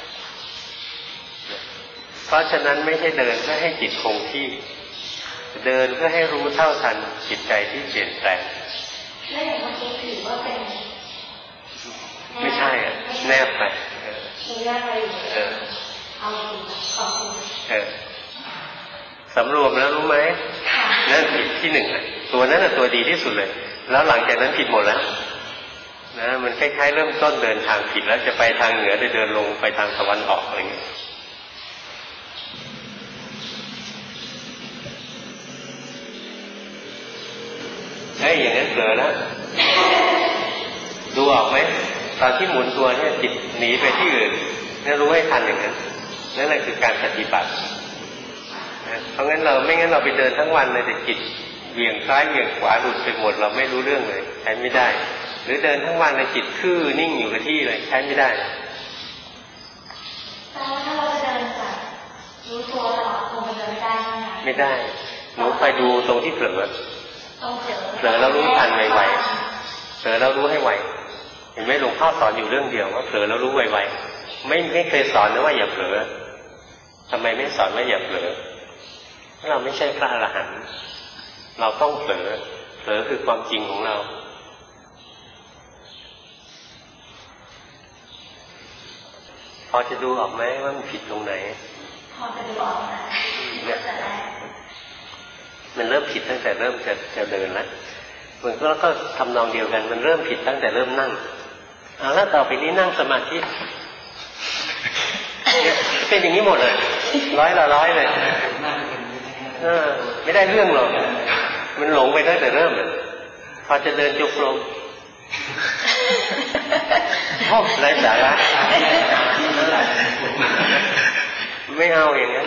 Speaker 1: เพราะฉะนั้นไม่ใช่เดินเพื่อให้จิตคงที่เดินเพื่อให้รู้เท่าทันจิตใจที่เปลี่ยนแปลง
Speaker 2: แล้วอย่างเมื่อกี้ถือว่าเป็น
Speaker 1: ไม่ใช่แนบไป
Speaker 2: แนบไปเอาขอบคุณ
Speaker 1: สำรวมแล้วรู้ไหมนั่นผิดที่หนึ่งตัวนั้นตัวดีที่สุดเลยแล้วหลังจากนั้นผิดหมดแล้วนะมันคล้ายๆเริ่มต้นเดินทางผิดแล้วจะไปทางเหนือเดินลงไปทางตะวันออกอะไรเงี้ยอย่างนั้นเผลอแล้วดูออกไหมตอนที่หมุนตัวเนี่ยจิตหนีไปที่อื่นนี่รู้ให้ทันอย่างนั้นนั่นแหละคือการปฏิบัติเพราะงั้นไม่งั้นเราไปเดินทั้งวันเลยแต่จิตเหวี่ยงซ้ายเหวี่ยงขวาหลุดไปหมดเราไม่รู้เรื่องเลยใช้ไม่ได้หรือเดินทั้งวันเลยจิตทื่อนิ่งอยู่กับที่เลยใช้ไม่ได้
Speaker 2: แต่ว่าถ้าเราจะเดินแบบรู้ตัวตลอดคงจะไม่ได้
Speaker 1: ไม่ได้หนูไปดูตรงที่เผลอเผลอแล้วรู้ทันไวๆเผลอแล้วรู้ให้ไวเห็นไหมหลวงพ่อสอนอยู่เรื่องเดียวว่าเผลอแล้วรู้ไวๆไม่เคยสอนนะว่าอย่าเผลอทำไมไม่สอนว่าอย่าเผลอเพราะเราไม่ใช่พระอรหันต์เราต้องเผลอคือความจริงของเราพอจะดูออกไหมว่ามันผิดตรงไหน
Speaker 2: พอจะดูออกนะ
Speaker 1: มันเริ่มผิดตั้งแต่เริ่มจะเดินแล้วมันก็ทำนองเดียวกันมันเริ่มผิดตั้งแต่เริ่มนั่งแล้วต่อไปนี้นั่งสมาธิเป็นอย่างนี้หมดเลย100 เลยไม่ได้เรื่องหรอกมันหลงไปตั้งแต่เริ่มพอจะเดินจงกรมไร้สาระไม่เอาอย่างนั้น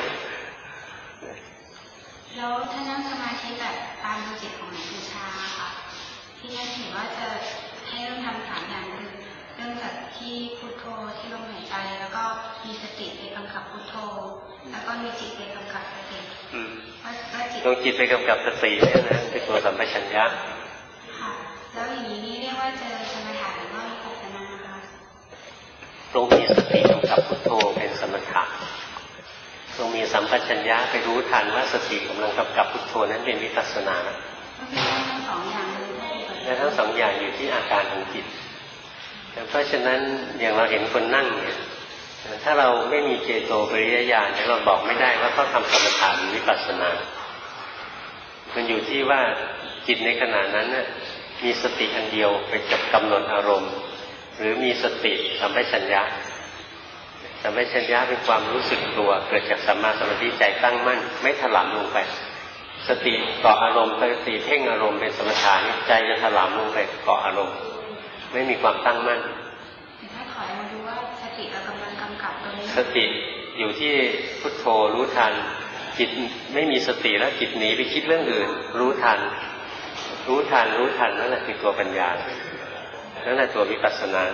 Speaker 4: แล้วถ้านั่งสมาธิแบบตามดูจิตของหลวงปู่ชาค่ะที่นี่เห็นว่าจะให้เริ่มทำ3 อย่างคือเริ่มจากที่พุทโธที่ลมหายใจแล้วก็มีสติไปกำกับพุทโธแล้วก็มีจิตไปกำกับสติ
Speaker 1: ลงจิตไปกำกับสติเนี่ยนะเป็นตัวสัมปชัญญะ
Speaker 4: ค่ะแล้วอย่างนี้นี่เรียกว่าเจอสมถะหรือว่าวิปัสสนาคะ
Speaker 1: ลงมีสติกำกับพุทโธเป็นสมถะลงมีสัมปชัญญะไปรู้ทันว่าสติกำลังกำกับพุทโธนั้นเป็นวิปัสสนา
Speaker 4: ทั้ง2 อย่างเลย
Speaker 1: และทั้ง2 อย่างอยู่ที่อาการของจิตเพราะฉะนั้นอย่างเราเห็นคนนั่งเนี่ยถ้าเราไม่มีเจโตปริยญาณเราบอกไม่ได้ว่าเขาทำสมถะหรือวิปัสสนามันอยู่ที่ว่าจิตในขณะนั้นมีสติอันเดียวไปจับกำหนดอารมณ์หรือมีสติสัมปชัญญะสัมปชัญญะเป็นความรู้สึกตัวเกิดจากสัมมาสมาธิใจตั้งมั่นไม่ถลำลงไปสติเกาะอารมณ์สติเพ่งอารมณ์เป็นสมถะนี่ใจจะถลำลงไปเกาะอารมณ์ไม่มีความตั้งมั่น
Speaker 4: ถ้าขอมาดูว่าสติเรากำลังกำกับตรงนี้
Speaker 1: สติอยู่ที่พุทโธรู้ทันจิตไม่มีสติแล้วจิตหนีไปคิดเรื่องอื่นรู้ทันนั่นแหละคือตัวปัญญานั่นแหละตัววิปัสสนา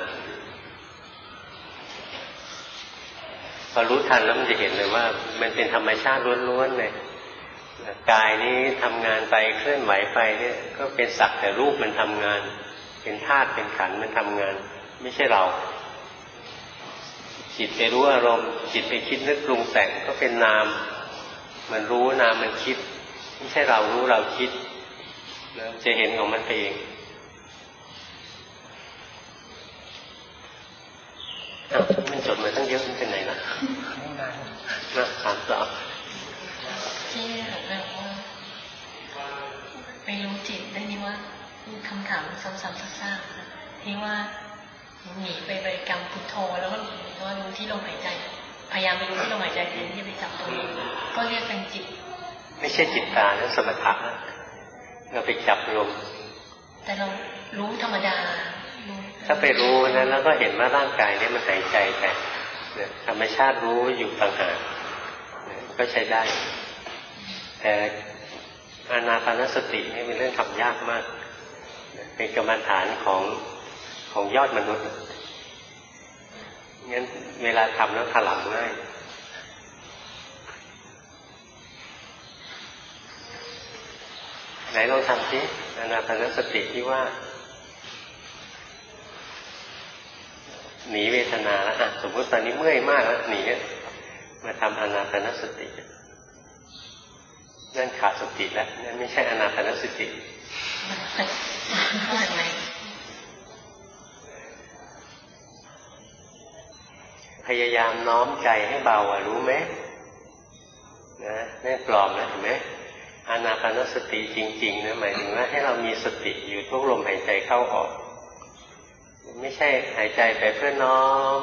Speaker 1: พอรู้ทันแล้วมันจะเห็นเลยว่ามันเป็นธรรมชาติล้วนๆเลยกายนี้ทำงานไปเคลื่อนไหวไปเนี่ยก็เป็นสักแต่รูปมันทำงานเป็นธาตุเป็นขันธ์มันทำงานไม่ใช่เราจิตไปรู้อารมณ์จิตไปคิดนึกปรุงแต่งก็เป็นนามมันรู้นามมันคิดไม่ใช่เรารู้เราคิดจะเห็นของมันเองมันจดมาตั้งเยอะมันเป็นไหนนะถามต่อ
Speaker 2: ที่แบบว่าไปรู้จิตได้นี่ว่าคำถามซ้ำๆซากๆที่ว่าหนีไปบริกรรมพุทโธแล้วก็รู้ที่ลมหายใจพยายามไปรู้ที่ลมหายใจแทนที่จะไปจับตัวก็เรียกเป็นจิต
Speaker 1: ไม่ใช่จิตตานะสมถะเราไปจับลม
Speaker 2: แต่เรารู้ธรรมดา
Speaker 1: ถ้าไปรู้นั้นแล้วก็เห็นว่าร่างกายนี้มันหายใจไปธรรมชาติรู้อยู่ต่างหากก็ใช้ได้แต่อานาปานสตินี่เป็นเรื่องทำยากมากเป็นกรรมฐานของยอดมนุษย์งั้นเวลาทำแล้วถลำง่ายไหนลองทำสิอานาปานสติที่ว่าหนีเวทนาแล้วสมมติตอนนี้เมื่อยมากแล้วหนีมาทำอานาปานสตินั่นขาดสติแล้วนั่นไม่ใช่อานาปานสติพยายามน้อมใจให้เบารู้ไหมนะไม่ปลอมนะเห็นไหมอานาปานสติจริงๆนะหมายถึงว่าให้เรามีสติอยู่ทุกลมหายใจเข้าออกไม่ใช่หายใจไปเพื่อน้อม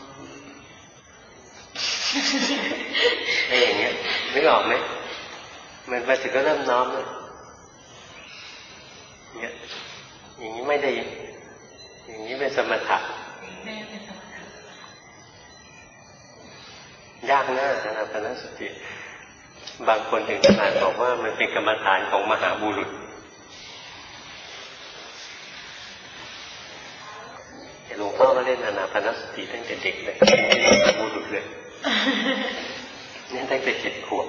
Speaker 1: อะไรอย่างเงี้ยนึกออกไหมมันไปถึงก็เริ่มน้อมเลยเนี่ยอย่างนี้ไม่ได้อย่างนี้เป็นสมถะยากนะอานาปานสติบางคนถึงขนาดบอกว่ามันเป็นกรรมฐานของมหาบุรุษหลวงพ่อก็เล่นอานาปานสติตั้งแต่เด็กเลยเป็นบุรุษเลยนี่ตั้งแต่7 ขวบ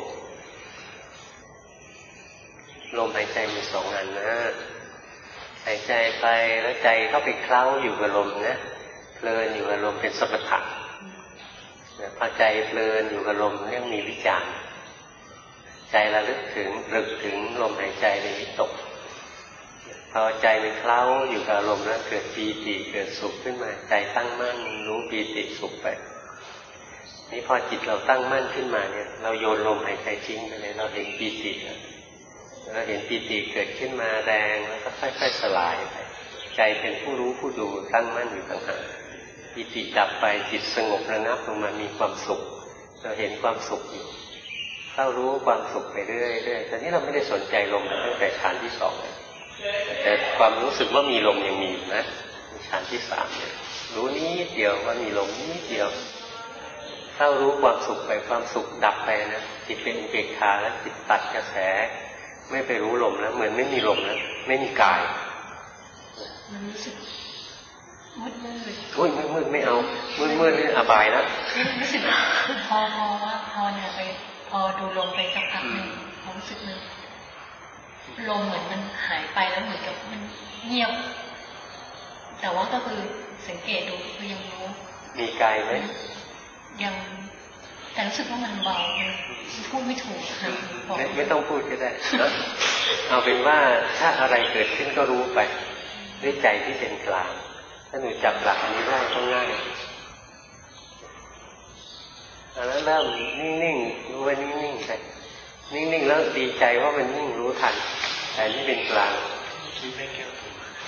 Speaker 1: ลมหายใจมี2 อันนะหายใจไปแล้วใจเข้าไปเคล้าอยู่กับลมนะเพลินอยู่กับลมเป็นสมถะพอใจเพลินอยู่กับลมเรียกมีวิจารณ์ใจระลึกถึงลมหายใจเป็นวิตกพอใจมันเคล้าอยู่กับลมแล้วเกิดปีติเกิดสุขขึ้นมาใจตั้งมั่นรู้ปีติสุขไปนี่พอจิตเราตั้งมั่นขึ้นมาเนี่ยเราโยนลมหายใจทิ้งไปเลยเราเห็นปีติเราเห็นปีติเกิดขึ้นมาแรงแล้วก็ค่อยๆสลายไปใจเป็นผู้รู้ผู้ดูตั้งมั่นอยู่ต่างหากปิติดับไปจิตสงบระงับลงมามีความสุขเราเห็นความสุขอยู่เข้ารู้ความสุขไปเรื่อยๆตอนนี้เราไม่ได้สนใจลมตั้งแต่ฌานที่ 2แต่ความรู้สึกว่ามีลมยังมีอยู่นะฌานที่ 3เนี่ยรู้นิดเดียวว่ามีลมนิดเดียวเข้ารู้ความสุขไปความสุขดับไปนะจิตเป็นอุเบกขาแล้วจิตตัดกระแสไม่ไปรู้ลมแล้วเหมือนไม่มีลมแล้วไม่มีกาย
Speaker 2: มันรู้สึกมืด
Speaker 1: มืดไม่เอามืดนี่อบายแล้ว
Speaker 2: รู้สึกพอว่าพอเนี่ยไปพอดูลมไปสักพักหนึ่งความรู้สึกนึงลมเหมือนมันหายไปแล้วเหมือนกับมันเงียบแต่ว่าก็คือสังเกตดูคือยังรู้
Speaker 1: มีกายไหม
Speaker 2: ยังแต่รู้สึกว่ามันเบาพูดไม่ถูก
Speaker 1: ไม่ต้องพูดก็ได้เอาเป็นว่าถ้าอะไรเกิดขึ้นก็รู้ไปด้วยใจที่เป็นกลางถ้าหนูจับหลักอันนี้ได้ก็ง่ายแล้วเริ่มนิ่งๆรู้ว่านิ่งๆไปนิ่งๆแล้วดีใจว่ามันนิ่งรู้ทันแต่นี่เป็นกลางที่ไม่เกี่ยวกับ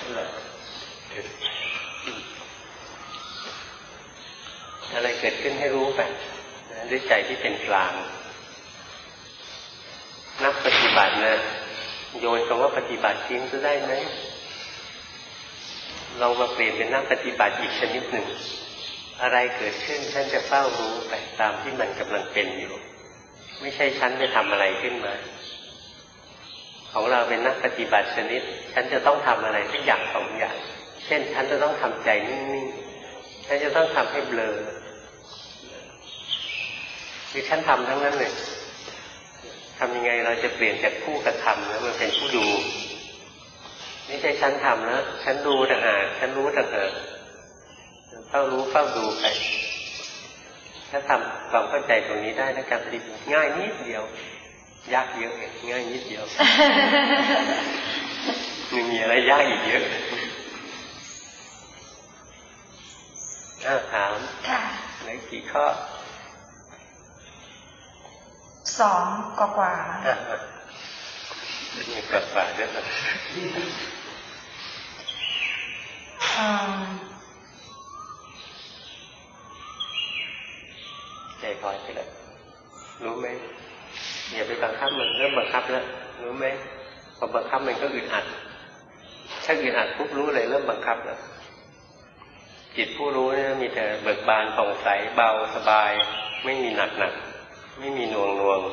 Speaker 1: อะไรเกิดขึ้นให้รู้ไปด้วยใจที่เป็นกลางนักปฏิบัตินะโยนคำว่าปฏิบัติทิ้งจะได้ไหมลองมาเปลี่ยนเป็นนักปฏิบัติอีกชนิดหนึ่งอะไรเกิดขึ้นฉันจะเฝ้ารู้ไปตามที่มันกำลังเป็นอยู่ไม่ใช่ฉันไปทำอะไรขึ้นมาของเราเป็นนักปฏิบัติชนิดฉันจะต้องทำอะไรสักอย่างสองอย่างเช่นฉันจะต้องทำใจนิ่งๆฉันจะต้องทำให้เบลอคือฉันทำทั้งนั้นเลยทำยังไงเราจะเปลี่ยนจากผู้กระทำแล้วมันเป็นผู้ดูไม่ใช่ฉันทำแล้วฉันดูต่างหากฉันรู้ต่างหากเฝ้ารู้เฝ้าดูไปถ้าทำความเข้าใจตรงนี้ได้นะการปฏิบัติง่ายนิดเดียวยากเยอะง่ายนิดเดียวมันมีอะไรยากอีกเยอะถามเหลือกี่ข้อ
Speaker 2: 2 กว่า
Speaker 1: มีกว่าด้วยใจคอยไปเลยรู้ไหมอย่าไปบังคับมันเริ่มบังคับแล้วรู้ไหมพอบังคับมันก็อึดอัดถ้าอึดอัดปุ๊บรู้เลยเริ่มบังคับแล้วจิตผู้รู้เนี่ยมีแต่เบิกบานผ่องใสเบาสบายไม่มีหนักไม่มีหน่วง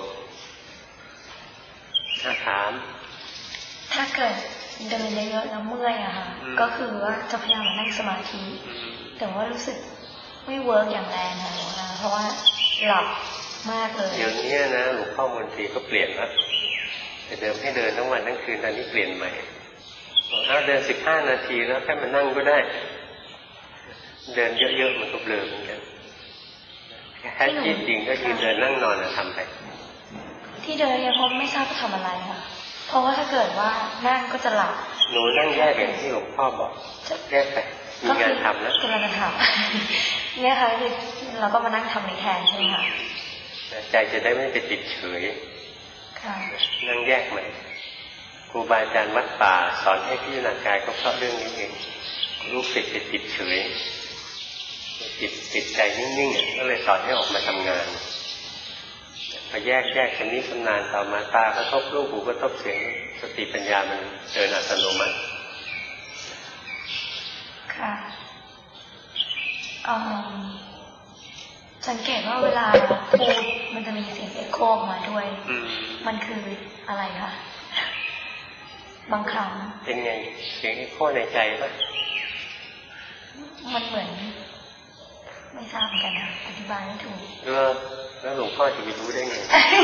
Speaker 1: ถาม
Speaker 2: ถ้าเกิดเดินเยอะๆแล้วเมื่อยอะค่ะก็คือว่าจะพยายามนั่งสมาธิแต่ว่ารู้สึกไม่เวิร์กอย่างแรงนะเพราะว่าหลับมากเลย
Speaker 1: เดี๋ยวนี้นะหลวงพ่อมนตรีก็เปลี่ยนแล้วแต่เดิมให้เดินทั้งวันทั้งคืนตอนนี้เปลี่ยนใหม่เดิน15 นาทีแล้วแค่มานั่งก็ได้เดินเยอะๆมันก็เบลอเหมือนกันแค่จริงก็ยืนเดินนั่งนอนทำไป
Speaker 2: ที่เดินเนี่ยเพราะไม่ทราบจะทำอะไรค่ะเพราะว่าถ้าเกิดว่านั่งก็จะหลับ
Speaker 1: หนูนั่งแยกอย่างที่หลวงพ่อบอกแยกไปมีงานทำแล้ว
Speaker 2: กำลังจะทำเนี่ยค่ะคือเราก็มานั่งทำในแทนใช่ไหมคะ
Speaker 1: ใจจะได้ไม่ไปติดเฉยนั่งแยกไหมครูบาอาจารย์วัดป่าสอนให้พิจารณากายก็เพราะเรื่องนี้เองลูกศิษย์ไปติดเฉยติดใจนิ่งๆก็เลยสอนให้ออกมาทำงานพอแยกชำนิชำนาญต่อมาตากระทบรูปหูกระทบเสียงสติปัญญามันเดินอัตโนมัติ
Speaker 2: ค่ะสังเกตว่าเวลาพูดมันจะมีเสียงเอ็กโคมาด้วยมันคืออะไรคะบางครั้ง
Speaker 1: เป็นไงเสียงเอ็กโคในใจป่ะ
Speaker 2: มันเหมือนไม่ทราบเหมือนกันนะอธิบายไม่ถูก
Speaker 1: แล้วหลวงพ่อจะไปรู้ได้ไง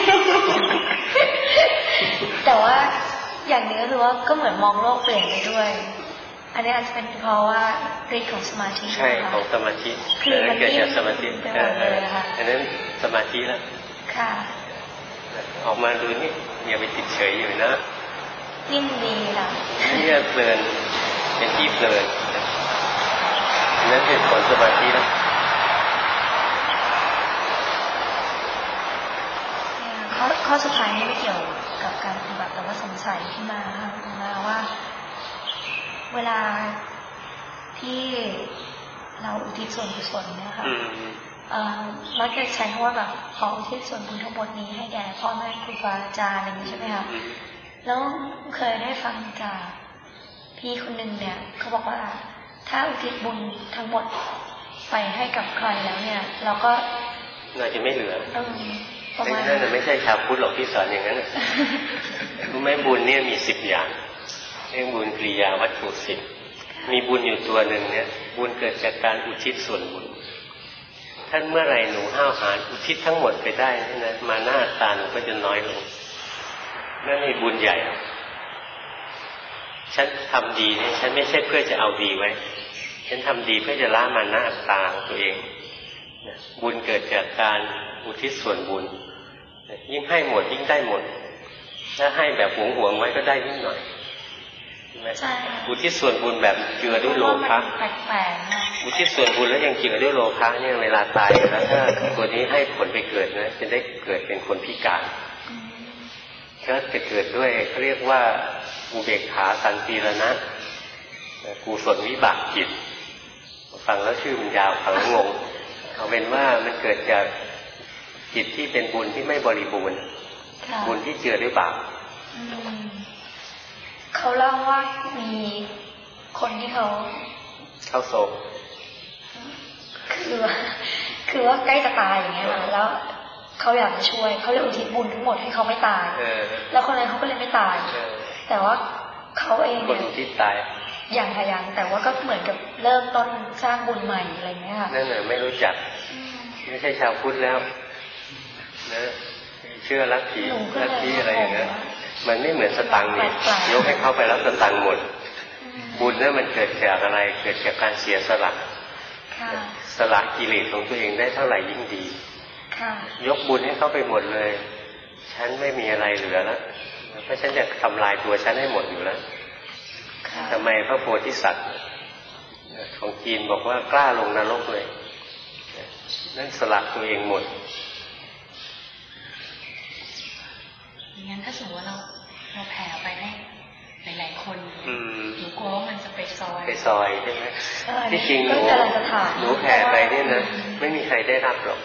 Speaker 2: แต่ว่าอย่างนี้ก็คือว่าก็เหมือนมองโลกเปลี่ยนไปด้วยอันนี้อาจจะเป็นเพราะว่าฤทธิ์ของสมาธิ
Speaker 1: ใช่ของสมาธิคือมันเกิดจากสมาธิอันนั้นสมาธิแล้ว
Speaker 2: ค่ะ
Speaker 1: ออกมาดูนี่อย่าไปติดเฉยอยู่นะ
Speaker 2: นิ่งดีค่ะ
Speaker 1: นี่เพลินเป็นที่เพลินนั่นเป็นผลสมาธิแล้ว
Speaker 2: ข้อสุดท้ายนี้ไม่เกี่ยวกับการปฏิบัติแต่ว่าสงสัยขึ้นมาค่ะว่าเวลาที่เราอุทิศส่วนกุศลเนี่ยค่ะมักจะใช้คำว่าแบบขออุทิศส่วนบุญทั้งหมดนี้ให้แก่พ่อแม่ครูบาอาจารย์อะไรอย่างนี้ใช่ไหมคะแล้วเคยได้ฟังจากพี่คนหนึ่งเนี่ยเขาบอกว่าถ้าอุทิศบุญทั้งหมดไปให้กับใครแล้วเนี่ยเราก็
Speaker 1: น่าจะไม่เหลือประมาณนั้นไม่ใช่ชาวพุทธหรอกที่สอนอย่างนั้นรู้ไหมบุญเนี่ยมี10 อย่างเรื่องบุญกิริยาวัตถุ10มีบุญอยู่ตัวหนึ่งเนี่ยบุญเกิดจากการอุทิศส่วนบุญท่านเมื่อไรหนูห้าวหาญอุทิศทั้งหมดไปได้นะมาหน้าตาหนูก็จะน้อยลงนั่นมีบุญใหญ่ฉันทำดีเนี่ยฉันไม่ใช่เพื่อจะเอาดีไว้ฉันทำดีเพื่อจะละมานะตาของตัวเองบุญเกิดจากการอุทิศส่วนบุญยิ่งให้หมดยิ่งได้หมดถ้าให้แบบหวงไว้ก็ได้นิดหน่อยใช่อุทิศส่วนบุญแบบเจือด้วยโลภะอุทิศส่วนบุญแล้วยังเจือด้วยโลภะเนี่ยเวลาตายแล้วถ้าตัวนี้ให้ผลไปเกิดนะจะได้เกิดเป็นคนพิการก็จะเกิดด้วยเขาเรียกว่าอุเบกขาสันติรณะกุศลวิบากจิตฟังแล้วชื่อมันยาวฟังแล้วงงเอาเป็นว่ามันเกิดจากจิตที่เป็นบุญที่ไม่บริบูรณ์บุญที่เจือด้วยบาป
Speaker 2: เขาเล่าว่ามีคนที่เขา
Speaker 1: โศก
Speaker 2: คือว่าใกล้จะตายอย่างเงี้ยแล้วเขาอยากจะช่วยเขาเลยอุทิศบุญทั้งหมดให้เขาไม่ตายแล้วคนนั้นเขาก็เลยไม่ตายแต่ว่าเขาเอง
Speaker 1: เนี่ยที่ตาย
Speaker 2: อย่างทะยังแต่ว่าก็เหมือนกับเริ่มต้นสร้างบุญใหม่อะไรเงี้ยค่ะ
Speaker 1: นั่นแหละไม่รู้จักไม่ใช่ชาวพุทธแล้วนะเชื่อลัทธิอะไรอย่างเงี้ยมันไม่เหมือนสตังค์เนี่ยยกให้เข้าไปแล้วสตังค์หมดบุญนั้นมันเกิดจากอะไรเกิดจากการเสียสละสละกิเลสของตัวเองได้เท่าไหร่ยิ่งดียกบุญให้เข้าไปหมดเลยฉันไม่มีอะไรเหลือแล้วเพราะฉันจะทำลายตัวฉันให้หมดอยู่แล้วทำไมพระโพธิสัตว์ของจีนบอกว่ากล้าลงนรกเลยนั่นสละตัวเองหมด
Speaker 2: งั้นถ้าสมมติว่าเราแผ่ไปให้หลายๆคนหนูกลัวว่ามันจะไปซอย
Speaker 1: ใช่ไหมที่จริงหนูแผ่ไปเนี่ยนะไม่มีใครได้รับหรอก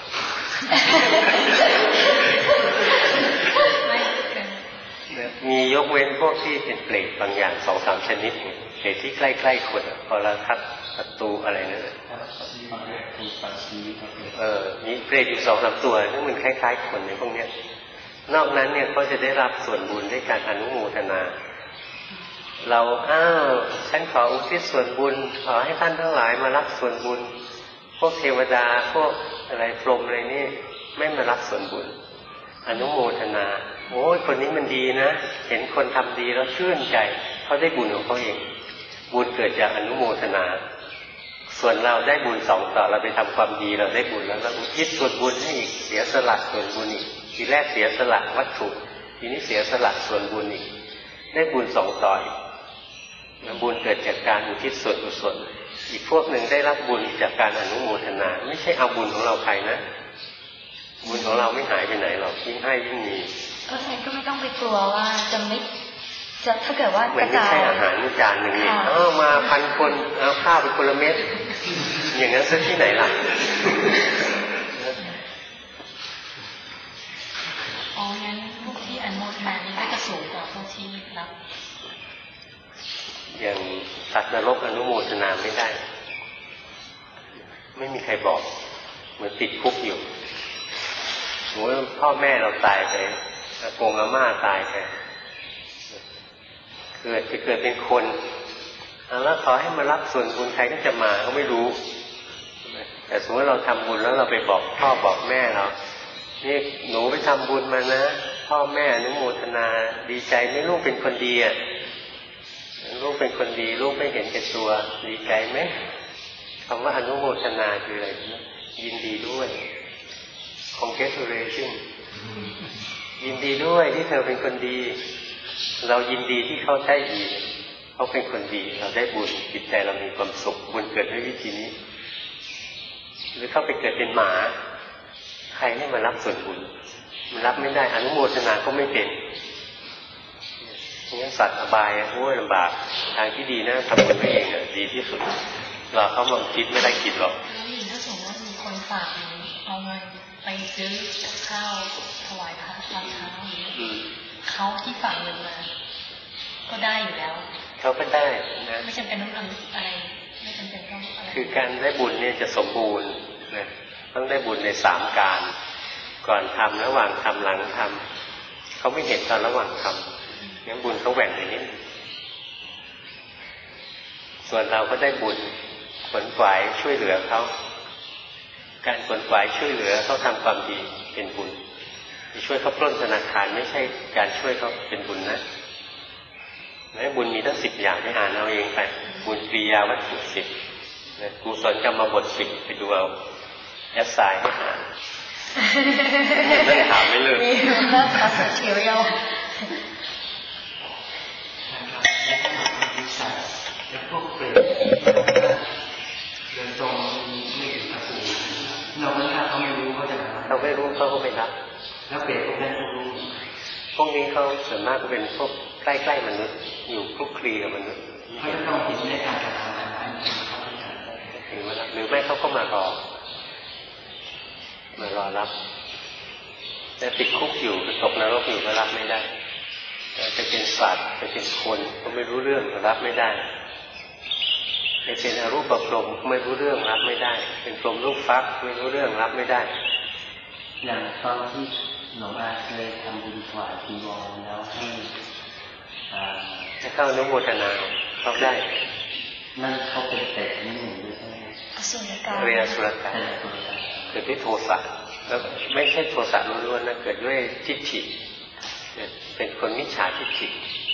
Speaker 1: มียกเว้นพวกที่เป็นเปรตบางอย่าง 2-3 ชนิดเปรตที่ใกล้ๆคนพอละทัดศัตรูอะไรนั่นแหละมีเปรตอยู่ 2-3 ตัวซึ่งมันคล้ายๆคนในพวกนี้นอกนั้นเนี่ยเขาจะได้รับส่วนบุญด้วยการอนุโมทนาเราฉันขออุทิศส่วนบุญขอให้ท่านทั้งหลายมารับส่วนบุญพวกเทวดาพวกอะไรพรหมอะไรนี่ไม่มารับส่วนบุญอนุโมทนาโอ้ยคนนี้มันดีนะเห็นคนทำดีแล้วชื่นใจเขาได้บุญของเขาเองบุญเกิดจากอนุโมทนาส่วนเราได้บุญ2 ต่อเราไปทำความดีเราได้บุญแล้วเราอุทิศส่วนบุญให้อีกเสียสละส่วนบุญอีกทีแรกเสียสละวัตถุทีนี้เสียสละส่วนบุญอีกได้บุญ2 ต่อบุญเกิดจากการอุทิศส่วนกุศลอีกพวกหนึ่งได้รับบุญจากการอนุโมทนาไม่ใช่เอาบุญของเราไปนะบุญของเราไม่หายไปไหนหรอกยิ่งให้ยิ่งมี
Speaker 2: เพราะฉะนั้นก็ไม่ต้องไปกลัวว่าจะถ้าเกิดว่าก
Speaker 1: ระจายไม่ใช่อาหารจานหนึ่งเนี่ยมา1,000 คนเอาข้าวไปคนละเม็ดอย่างนั้นซื้อที่ไหนล่ะ
Speaker 2: งั้นพวกที่อนุโมทนานี้ก็จะสูงกว่าพวกที่รับ
Speaker 1: อย่างสัตว์นรกอนุโมทนาไม่ได้ไม่มีใครบอกเหมือนติดคุกอยู่สมมติพ่อแม่เราตายไปอากงอาม่าตายไปจะเกิดเป็นคนแล้วขอให้มารับส่วนบุญใครก็จะมาเขาไม่รู้แต่สมมติเราทำบุญแล้วเราไปบอกพ่อบอกแม่เรานี่หนูไปทำบุญมานะพ่อแม่อนุโมทนาดีใจไหมลูกเป็นคนดีอ่ะลูกเป็นคนดีลูกไม่เห็นแก่ตัวดีใจไหมคำว่าอนุโมทนาคืออะไรยินดีด้วย congratulation ยินดีด้วยที่เธอเป็นคนดีเรายินดีที่เขาได้ดีเขาเป็นคนดีเราได้บุญจิตใจเรามีความสุขบุญเกิดด้วยวิธีนี้หรือเขาไปเกิดเป็นหมาใครให้มารับส่วนบุญมันรับไม่ได้อนุโมทนาก็ไม่เป็นงั้นสัตว์อบายโอ้ยลำบากทางที่ดีนะทำบุญตัวเองดีที่สุดรอเขามาคิดไม่ได้คิดหรอก
Speaker 2: แล้วอย่างถ้าสมมติว่ามีคนฝากเอาเงินไปซื้อกับข้าวถวายพระตอนเช้าอย่างนี้เขาที่ฝากเงินมาก็ได้อยู่แล้ว
Speaker 1: เขาก็ได้นะ
Speaker 2: ไม่จำเป็นต้องทำอะไรไม่จำเป็นต้องอะไร
Speaker 1: คือการได้บุญเนี่ยจะสมบูรณ์นะต้องได้บุญใน3 การก่อนทำระหว่างทำหลังทำเขาไม่เห็นตอนระหว่างทำงั้นบุญเขาแหว่งไปนิดส่วนเราก็ได้บุญขวนขวายช่วยเหลือเขาการขวนขวายช่วยเหลือเขาทำความดีเป็นบุญช่วยเขาปล้นธนาคารไม่ใช่การช่วยเขาเป็นบุญนะบุญมีทั้ง10 อย่างให้อ่านเอาเองไปบุญกิริยาวัตถุ10กุศลกรรมบท10ไปดูเอาแอสไซน์ให้อ่านนั่นถามไม่เลย
Speaker 2: มีมากครับเขียวเยา
Speaker 3: แล้วพวกเปรตเดินตรงไม่ถึงประตูเราไม่ทราบเขาไม่รู้เขาจะ
Speaker 1: เขาไม่รู้เขาก็ไม่รับ
Speaker 3: แล้วเปรตพวกนั้นเขารู้
Speaker 1: พวกนี้เขาส่วนมากเป็นพวกใกล้ๆมนุษย์อยู่คลุกคลีกับมนุษย์
Speaker 3: เขาจะต้องเห็นในการกระทำนั้น
Speaker 1: ถึงเวลาหรือไม่เขาก็มารอรับแต่ติดคุกอยู่ตกนรกอยู่ก็รับไม่ได้จะเป็นสัตว์จะเป็นคนก็ไม่รู้เรื่องรับไม่ได้จะเป็นอรูปพรหมไม่รู้เรื่องรับไม่ได้เป็นพรหมลูกฟักไม่รู้เรื่องรับไม่ได้
Speaker 3: อย่างตอนที่หลวงอาเคยทำบุญถวายจีวรแล้ว
Speaker 1: ให้เข้าอนุโมทนาเข้าได้
Speaker 3: นั่นเขาเป็นเตะนิดหนึ่งด้วยใช่ไหม
Speaker 2: อสุรกาย
Speaker 1: เรียนอสุรกายเกิดด้วยโทสะแล้วไม่ใช่โทสะล้วนๆนะเกิดด้วยทิฏฐิเป็นคนมิจฉาทิฏฐิ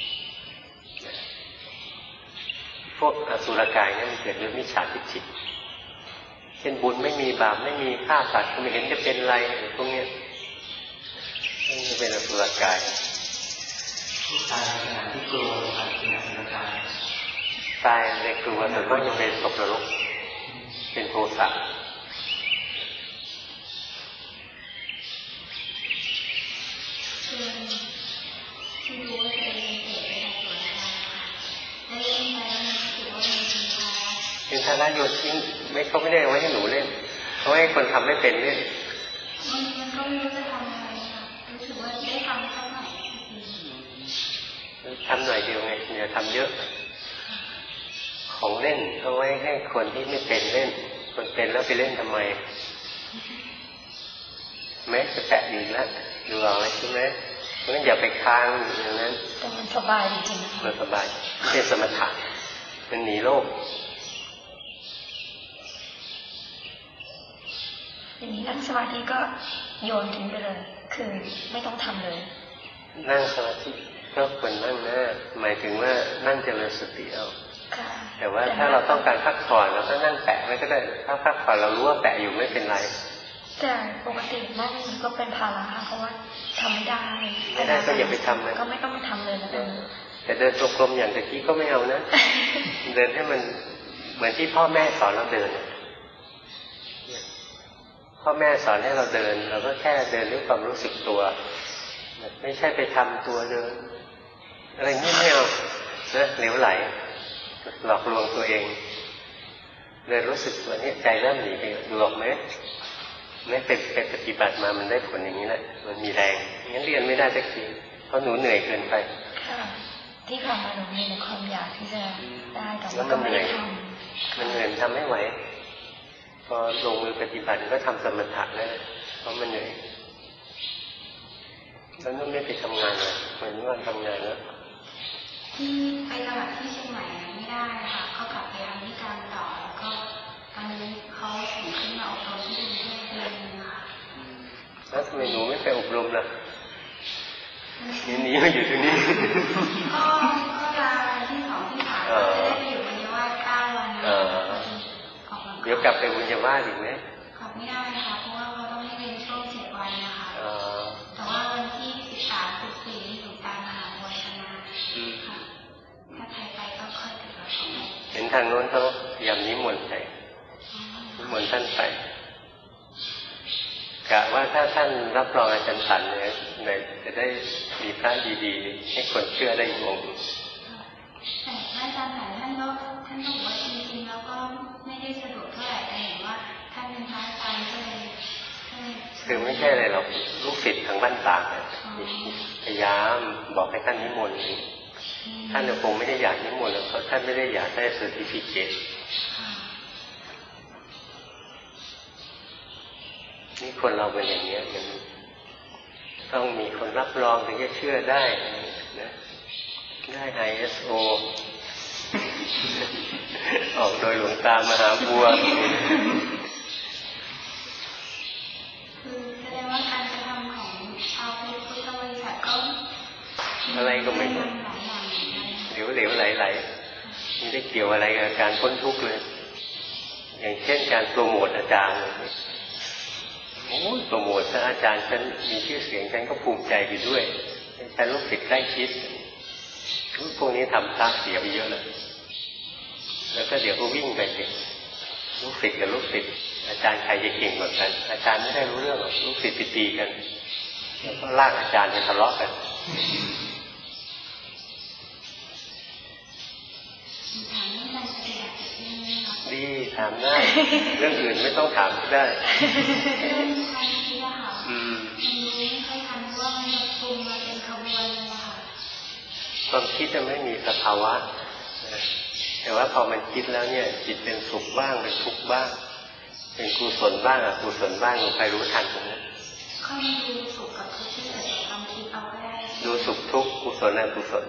Speaker 1: พวกอสุรกายเนี่ยมันเกิดด้วยมิจฉาทิฏฐิเช่นบุญไม่มีบาปไม่มีฆ่าสัตว์ไม่เห็นจะเป็นไรพวกนี้นี่เป็นอสุรกาย
Speaker 3: ตายในขณะที่กลัวเป็นอสุรกาย
Speaker 1: ตายในกลัวแต่ก็ยังเป็นตกนรกเป็นโทสะเป็นภาระโยนทิ้งเขาไม่ได้เอาไว้ให้หนูเล่นเขาให้คนทำไม่เป็นเล่น
Speaker 4: มันก็ไม่รู้จะทำอะไรค่ะรู้สึกว่าได้ทำเท่าไหร่
Speaker 1: ทำหน่อยเดียวไงอย่าทำเยอะของเล่นเอาไว้ให้คนที่ไม่เป็นเล่นคนเป็นแล้วไปเล่นทำไมแม้จะแตะดีแล้วดูเอาไว้ใช่ไหมเพราะฉะนั้นอย่าไปค้างอย่างนั้น
Speaker 2: แต่มันสบายจริงๆ
Speaker 1: มันสบายเป็นสมถะมันหนีโลก
Speaker 2: อย่างนี้นั่งสมาธิก็โยนทิ้งไปเลยคือไม่ต้องทำเลย
Speaker 1: นั่งสมาธิก็ควรนั่งหน้าหมายถึงว่านั่งเจริญสติเอาแต่ว่าถ้าเราต้องการพักผ่อนเราก็นั่งแปะไว้ก็ได้ถ้าพักผ่อนเรารู้ว่าแปะอยู่ไม่เป็นไร
Speaker 2: แต่ปกตินั่งก็เป็นภาระเพราะว่าทำไม่ได้
Speaker 1: ก็อย่าไปทำเลย
Speaker 2: ก็ไม่ต้องไปทำเลยนะ
Speaker 1: แต่เดินจงกรมอย่างตะกี้ก็ไม่เอานะเดินให้มันเหมือนที่พ่อแม่สอนเราเดินพ่อแม่สอนให้เราเดินเราก็แค่เดินด้วยความรู้สึกตัวไม่ใช่ไปทำตัวเดินอะไรนี่ไม่เอานะเหลวไหลหลอกลวงตัวเองเลยรู้สึกตัวนี้ใจเริ่มหนีไปดูออกไหมไม่เป็นปฏิบัติมามันได้ผลอย่างนี้แหละมันมีแรงงั้นเรียนไม่ได้สักทีเพราะหนูเหนื่อยเกินไป
Speaker 2: ที่ผ่านมาหนูมีความอยากที่จะได้แต่ว่าก็ไม่ได้ทำ
Speaker 1: มันเหนื่อยทำไม่ไหวพอลงมือปฏิบัติก็ทำสมถะนั่นแหละเพราะมันเหนื่อยแล้วนั่นไม่ไปทำงานเลยเหมือนว่าทำงานแล้ว
Speaker 4: ที่ไปตลาดที่เชียงใหม่ไม่ได้ค่ะเขากลับไปทำที่การต่อแล้วก็ตอนนี้เขาส่งขึ้นมาอบรมที่กรุงเทพเองค่ะ
Speaker 1: แล้วทำไมหนูไม่ไปอบรมล่ะนี่มาอยู่ที่นี่
Speaker 4: ก็ลาที่2ที่3จะได้ไปอยู่บุญญาวาส9 วัน
Speaker 1: เดี๋ยวกลับไปบุญญาวาสอีกไหม
Speaker 4: กลับไม่ได้ค่ะเพราะว่าเขาต้องให้เรียนช่วง7 วันนะคะแต่ว่าวันที่13 14ที่อยู่การมหาวิทยาลัยค่ะถ้าใครไปก็ค่อยติดต่อ
Speaker 1: เห็นทางโน้นเขายำนิมนต์ไปนิมนต์ท่านไปกะว่าถ้าท่านรับรองอาจารย์สันเนี่ยจะได้มีพระดีๆให้คนเชื่อได้อีกองค์
Speaker 4: แต่อาจารย์สันท่านก็บอกว่าจริงๆแล้วก็ไสะดวกเท่าไหร่แต่เห็นว่าท่านเป็นพระอาจารย์ก็เลย
Speaker 1: คือไม่ใช่อะไรหรอกลูกศิษย์ทางบ้านตากพยายามบอกให้ท่านนิมนต์ท่านคงไม่ได้อยากนิมนต์เพราะท่านไม่ได้อยากได้เซอร์ติฟิเคตนี่คนเราเป็นอย่างนี้มันต้องมีคนรับรองถึงจะเชื่อได้นะได้ ISO ออกโดยหลวงตามหาบัว
Speaker 4: คือแสดงว่าการกระทำของชาวพุทธบริษัทก็
Speaker 1: อะไรก็ไม่รู้เหลวๆไหลๆไม่ได้เกี่ยวอะไรกับการพ้นทุกข์เลยอย่างเช่นการโปรโมทอาจารย์โอ้ยโปรโมทถ้าอาจารย์ฉันมีชื่อเสียงฉันก็ภูมิใจไปด้วยฉันลูกศิษย์ใกล้ชิดพวกนี้ทำพระเสียไปเยอะเลยแล้วก็เดี๋ยวก็วิ่งไปสิลูกศิษย์กับลูกศิษย์อาจารย์ใครจะเก่งกว่ากันอาจารย์ไม่ได้รู้เรื่องหรอกลูกศิษย์ไปตีกันแล้วก็ลากอาจารย์ไปทะเลาะกันดีถามได้เรื่องอื่นไม่ต้องถามก็ได้
Speaker 4: เรื่องความคิดอะค่ะไม่ค่อยทันว่ามันปรุงมาเป็นขบวนเลยค่ะ
Speaker 1: ความคิดจะไม่มีสภาวะแต่ว่าพอมันคิดแล้วเนี่ยจิตเป็นสุขบ้างเป็นทุกข์บ้างเป็นกุศลบ้างอกุศลบ้างใครรู้ทันตรงนั้น
Speaker 4: ค่อยดูสุขกับทุกข์ที่เกิดจากความคิดเอาก็ได้
Speaker 1: ดูสุขทุกข์กุศลอกุศล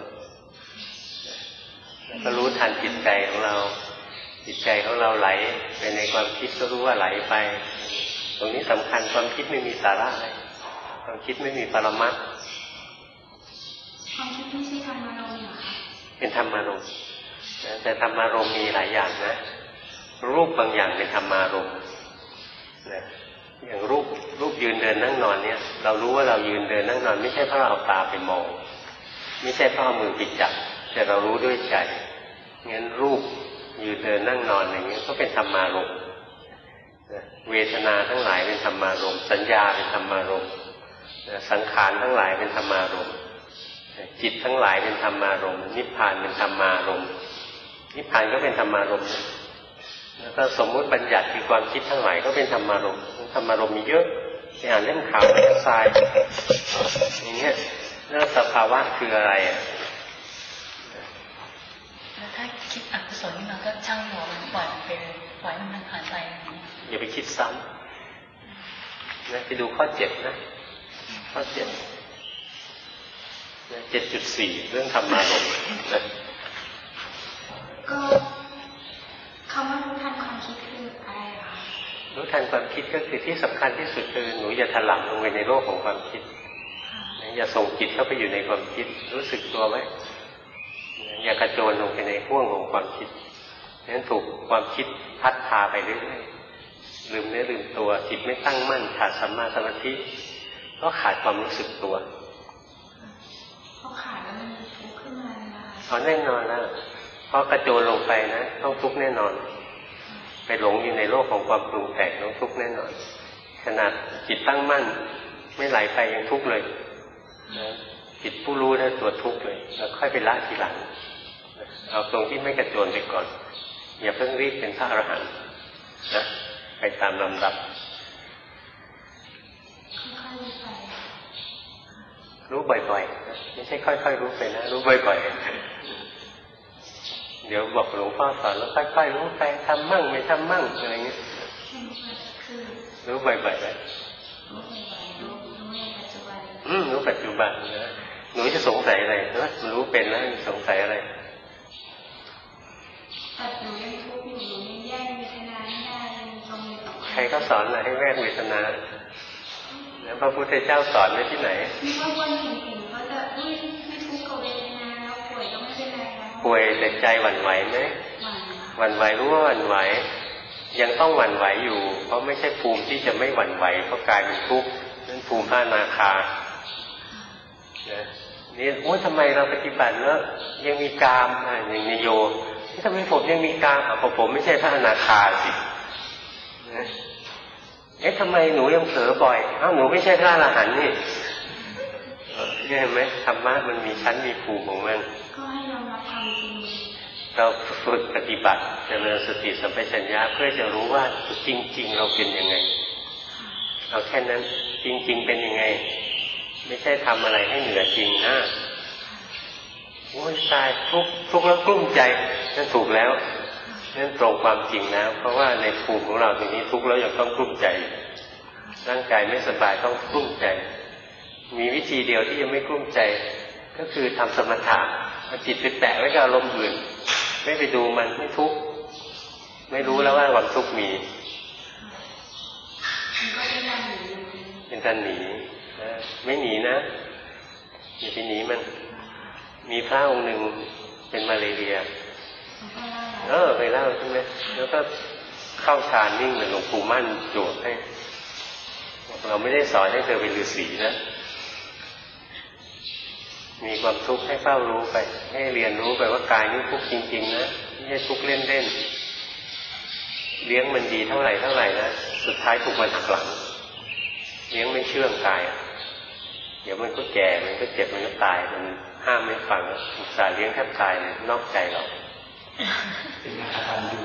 Speaker 1: แล้วก็รู้ทันจิตใจของเราจิตใจของเราไหลไปในความคิดก็รู้ว่าไหลไปตรงนี้สำคัญความคิดไม่มีสาระอะไรความคิดไม่มีปรมัตถ์
Speaker 4: ความคิดไม่ใช่ธรรมารมณ์เหรอคะ
Speaker 1: เป็นธรรมารมณ์แต่ธรรมารมณ์มีหลายอย่างนะรูปบางอย่างเป็นธรรมารมณ์นะอย่างรูปยืนเดินนั่งนอนเนี่ยเรารู้ว่าเรายืนเดินนั่งนอนไม่ใช่เพราะเราเอาตาไปมองไม่ใช่เพราะเอามือไปจับแต่เรารู้ด้วยใจงั้นรูปยืนเดินนั่งนอนอย่างนี้ก็เป็นธรรมารมณ์เวทนาทั้งหลายเป็นธรรมารมณ์สัญญาเป็นธรรมารมณ์สังขารทั้งหลายเป็นธรรมารมณ์จิตทั้งหลายเป็นธรรมารมณ์นิพพานเป็นธรรมารมณ์นิพพานก็เป็นธรรมารมณ์แล้วก็สมมุติบัญญัติคือความคิดทั้งหลายก็เป็นธรรมารมณ์ธรรมารมณ์มีเยอะไปอ่านเล่มขาวเล่มทรายอย่างเงี้ยแล้วสภาวะคืออะไร
Speaker 2: แล้วถ้าคิดอกุศลนี่มันก็ช่างหัวมันปล่อยไปเลยปล่อยมันผ่านไป
Speaker 1: อย่าไปคิดซ้ำนะไปดูข้อ7นะข้อ7 7.4 เรื่องธรรมารมณ์นะ
Speaker 4: ก็คำว่ารู้ทันความคิดคืออะไรคะ
Speaker 1: รู้ทันความคิดก็คือที่สำคัญที่สุดคือหนูอย่าถลำลงไปในโลกของความคิดอย่าส่งจิตเข้าไปอยู่ในความคิดรู้สึกตัวไว้อย่ากระโจนลงไปในห้วงของความคิดนั้นถูกความคิดพัดพาไปเรื่อยๆลืมเนื้อลืมตัวจิตไม่ตั้งมั่นขาดสัมมาสมาธิก็ขาดความรู้สึกตัว
Speaker 4: พอขาดแล้วมันทุกข์ขึ้นมาเลย
Speaker 1: นะคะแน่นอนแล้วพอกระโจนลงไปนะต้องทุกข์แน่นอนไปหลงอยู่ในโลกของความปรุงแต่งต้องทุกข์แน่นอนขนาดจิตตั้งมั่นไม่ไหลไปยังทุกข์เลยนะจิตผู้รู้นะตัวทุกข์เลยแล้วค่อยไปละทีหลังเอาตรงที่ไม่กระโจนไปก่อนอย่าเพิ่งรีบเป็นพระอรหันต์นะไปตามลำดับรู้บ่อยๆไม่ใช่ค่อยๆรู้ไปนะรู้บ่อยๆเดี๋ยวบอกหลวงพ่อสอนแล้วค่อยๆรู้ไปทำมั่งไม่ทำมั่งอะไรเงี้ยรู้บ่อยๆเลยรู้ปัจจุบันนะหนูจะสงสัยอะไรนะรู้เป็นแล้วสงสัยอะไร
Speaker 4: หนูยังทุกข์อยู่หนูยังแยกเวทนาไม่ได้ยังตรงนี้ต่อ
Speaker 1: ใครก็สอนอะไรให้แยกเวทนาแล้วพระพุทธเจ้าสอนไว้ที่ไหน
Speaker 4: มีว่าวันหนึ่งเขาจะไม่ทุกข์กับเวทนาแล้วป่วยก็ไม่เป็นไรแล้ว
Speaker 1: ป่วยแต่ใจหวั่นไหวไหมหวั่นไหวรู้ว่าหวั่นไหวยังต้องหวั่นไหวอยู่เพราะไม่ใช่ภูมิที่จะไม่หวั่นไหวเพราะกายเป็นทุกข์นั่นภูมิพระอนาคานี่โอ้ทำไมเราปฏิบัติแล้วยังมีกามอย่างนิโยทำไมผมยังมีกามผมไม่ใช่พระอนาคาสิทำไมหนูยังเผลอบ่อยหนูไม่ใช่พระอรหันต์นี่เห็นไหมธรรมะมันมีชั้นมีภูมิของมัน
Speaker 4: ก็ให้ยอมรับความจริง
Speaker 1: เราฝึกปฏิบัติเจริญสติสัมปชัญญะเพื่อจะรู้ว่าจริงๆเราเป็นยังไงเอาแค่นั้นจริงๆเป็นยังไงไม่ใช่ทำอะไรให้เหนือจริงนะโอ้ยตายทุกข์แล้วกลุ้มใจนั่นถูกแล้วนั่นตรงความจริงนะเพราะว่าในภูมิของเราตรงนี้ทุกข์แล้วยังต้องกลุ้มใจร่างกายไม่สบายต้องกลุ้มใจมีวิธีเดียวที่จะไม่กลุ้มใจก็คือทำสมถะเอาจิตไปแตะไว้กับอารมณ์อื่นไม่ไปดูมันไม่ทุกข์ไม่รู้แล้วว่าความทุกข์มีเป็นการหนีไม่หนีนะอย่าไปหนีมันมีพระองค์หนึ่งเป็นมาเลเรียไปเล่าใช่ไหมแล้วก็เข้าฌานนิ่งเหมือนหลวงปู่มั่นโจทย์ให้เราไม่ได้สอนให้เธอเป็นฤาษีนะมีความทุกข์ให้เฝ้ารู้ไปให้เรียนรู้ไปว่ากายนี้ทุกข์จริงๆนะไม่ใช่ทุกข์เล่นๆเลี้ยงมันดีเท่าไหร่นะสุดท้ายถูกมันหักหลังเลี้ยงไม่เชื่องกายเดี๋ยวมันก็แก่มันก็เจ็บมันก็ตายมันห้ามไม่ฟังอุตส่าห์เลี้ยงแทบตายเลยนอกใจเรา
Speaker 3: เป็นอาการดู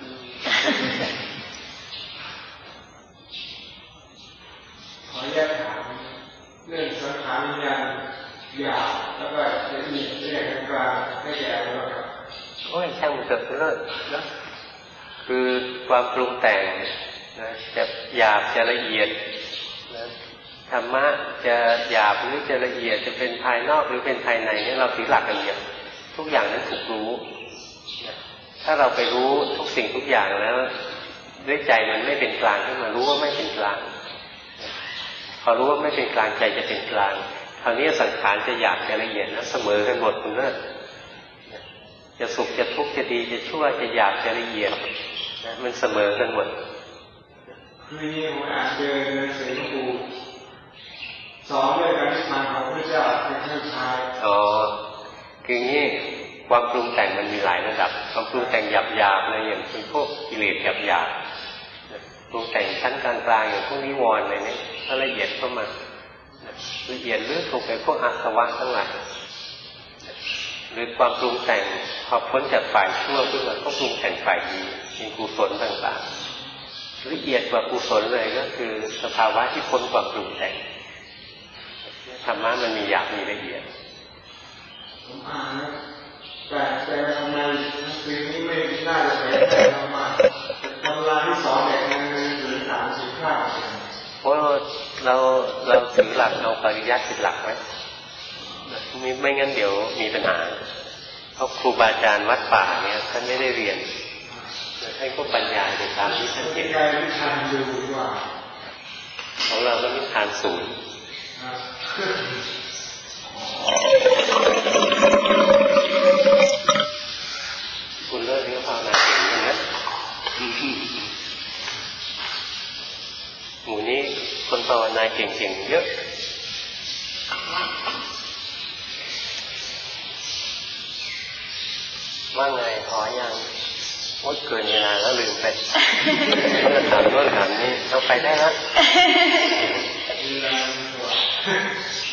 Speaker 3: ขออนุญาตถามเรื่องสังขารวิญญาณหยาบแล้วก็ละเอียดละเอียดกลางไม่แก่แล้วครับ
Speaker 1: โอ้ยช่างมันเกิดเลิศนะคือความปรุงแต่งนะจะหยาบจะละเอียดนะธรรมะจะหยาบหรือจะละเอียดจะเป็นภายนอกหรือเป็นภายในนี่เราถือหลักกันเดียวทุกอย่างนั้นถูกรู้นะถ้าเราไปรู้ทุกสิ่งทุกอย่างแล้วด้วยใจมันไม่เป็นกลางขึ้นมารู้ว่าไม่เป็นกลางพอรู้ว่าไม่เป็นกลางใจจะเป็นกลางคราวนี้สังขารจะหยาบจะละเอียดนะเสมอกันหมดคุณเลิศจะสุขจะทุกข์จะดีจะชั่วจะหยาบจะละเอียดนะมันเสมอกันหมด
Speaker 3: คือนี่ผมอ่านเจอในหนังสือครูสอนเรื่องการนิพพานของพระเจ้าเป็นขั้นท้าย
Speaker 1: คืองี้ความปรุงแต่งมันมีหลายระดับความปรุงแต่งหยาบๆอะไรอย่างเป็นพวกกิเลสหยาบๆปรุงแต่งชั้นกลางๆอย่างพวกนิวรณ์อะไรนี้ถ้าละเอียดเข้ามาละเอียดลึกลงไปพวกอาสวะทั้งหลายหรือความปรุงแต่งพอพ้นจากฝ่ายชั่วขึ้นมาก็ปรุงแต่งฝ่ายดีมีกุศลต่างๆละเอียดกว่ากุศลเลยก็คือสภาวะที่พ้นความปรุงแต่งธรรมะมันมีหยาบมีละเอียด
Speaker 3: ผมอ่านนะแต่ทำไมสิ่งนี้ไม่น่าจะเป็นแต่ธรรมะตำราที่สอนเด็กในหนังสือ30 ข้าว
Speaker 1: เพราะเราถือหลักเอาปริยัติเป็นหลักไว้ไม่งั้นเดี๋ยวมีปัญหาเพราะครูบาอาจารย์วัดป่าเนี่ยท่านไม่ได้เรียนท่านก็บรรยายไปตามที่ท่านเห็นของเราก็นิทานศูนย์คุณเลิศนี่ก็ภาวนาเก่งเหมือนกันหมู่นี้คนภาวนาเก่งๆเยอะว่าไงพอยังโอ๊ยเกินเวลาแล้วลืมไปถามโน่นถามนี่เอาไปได้แล้ว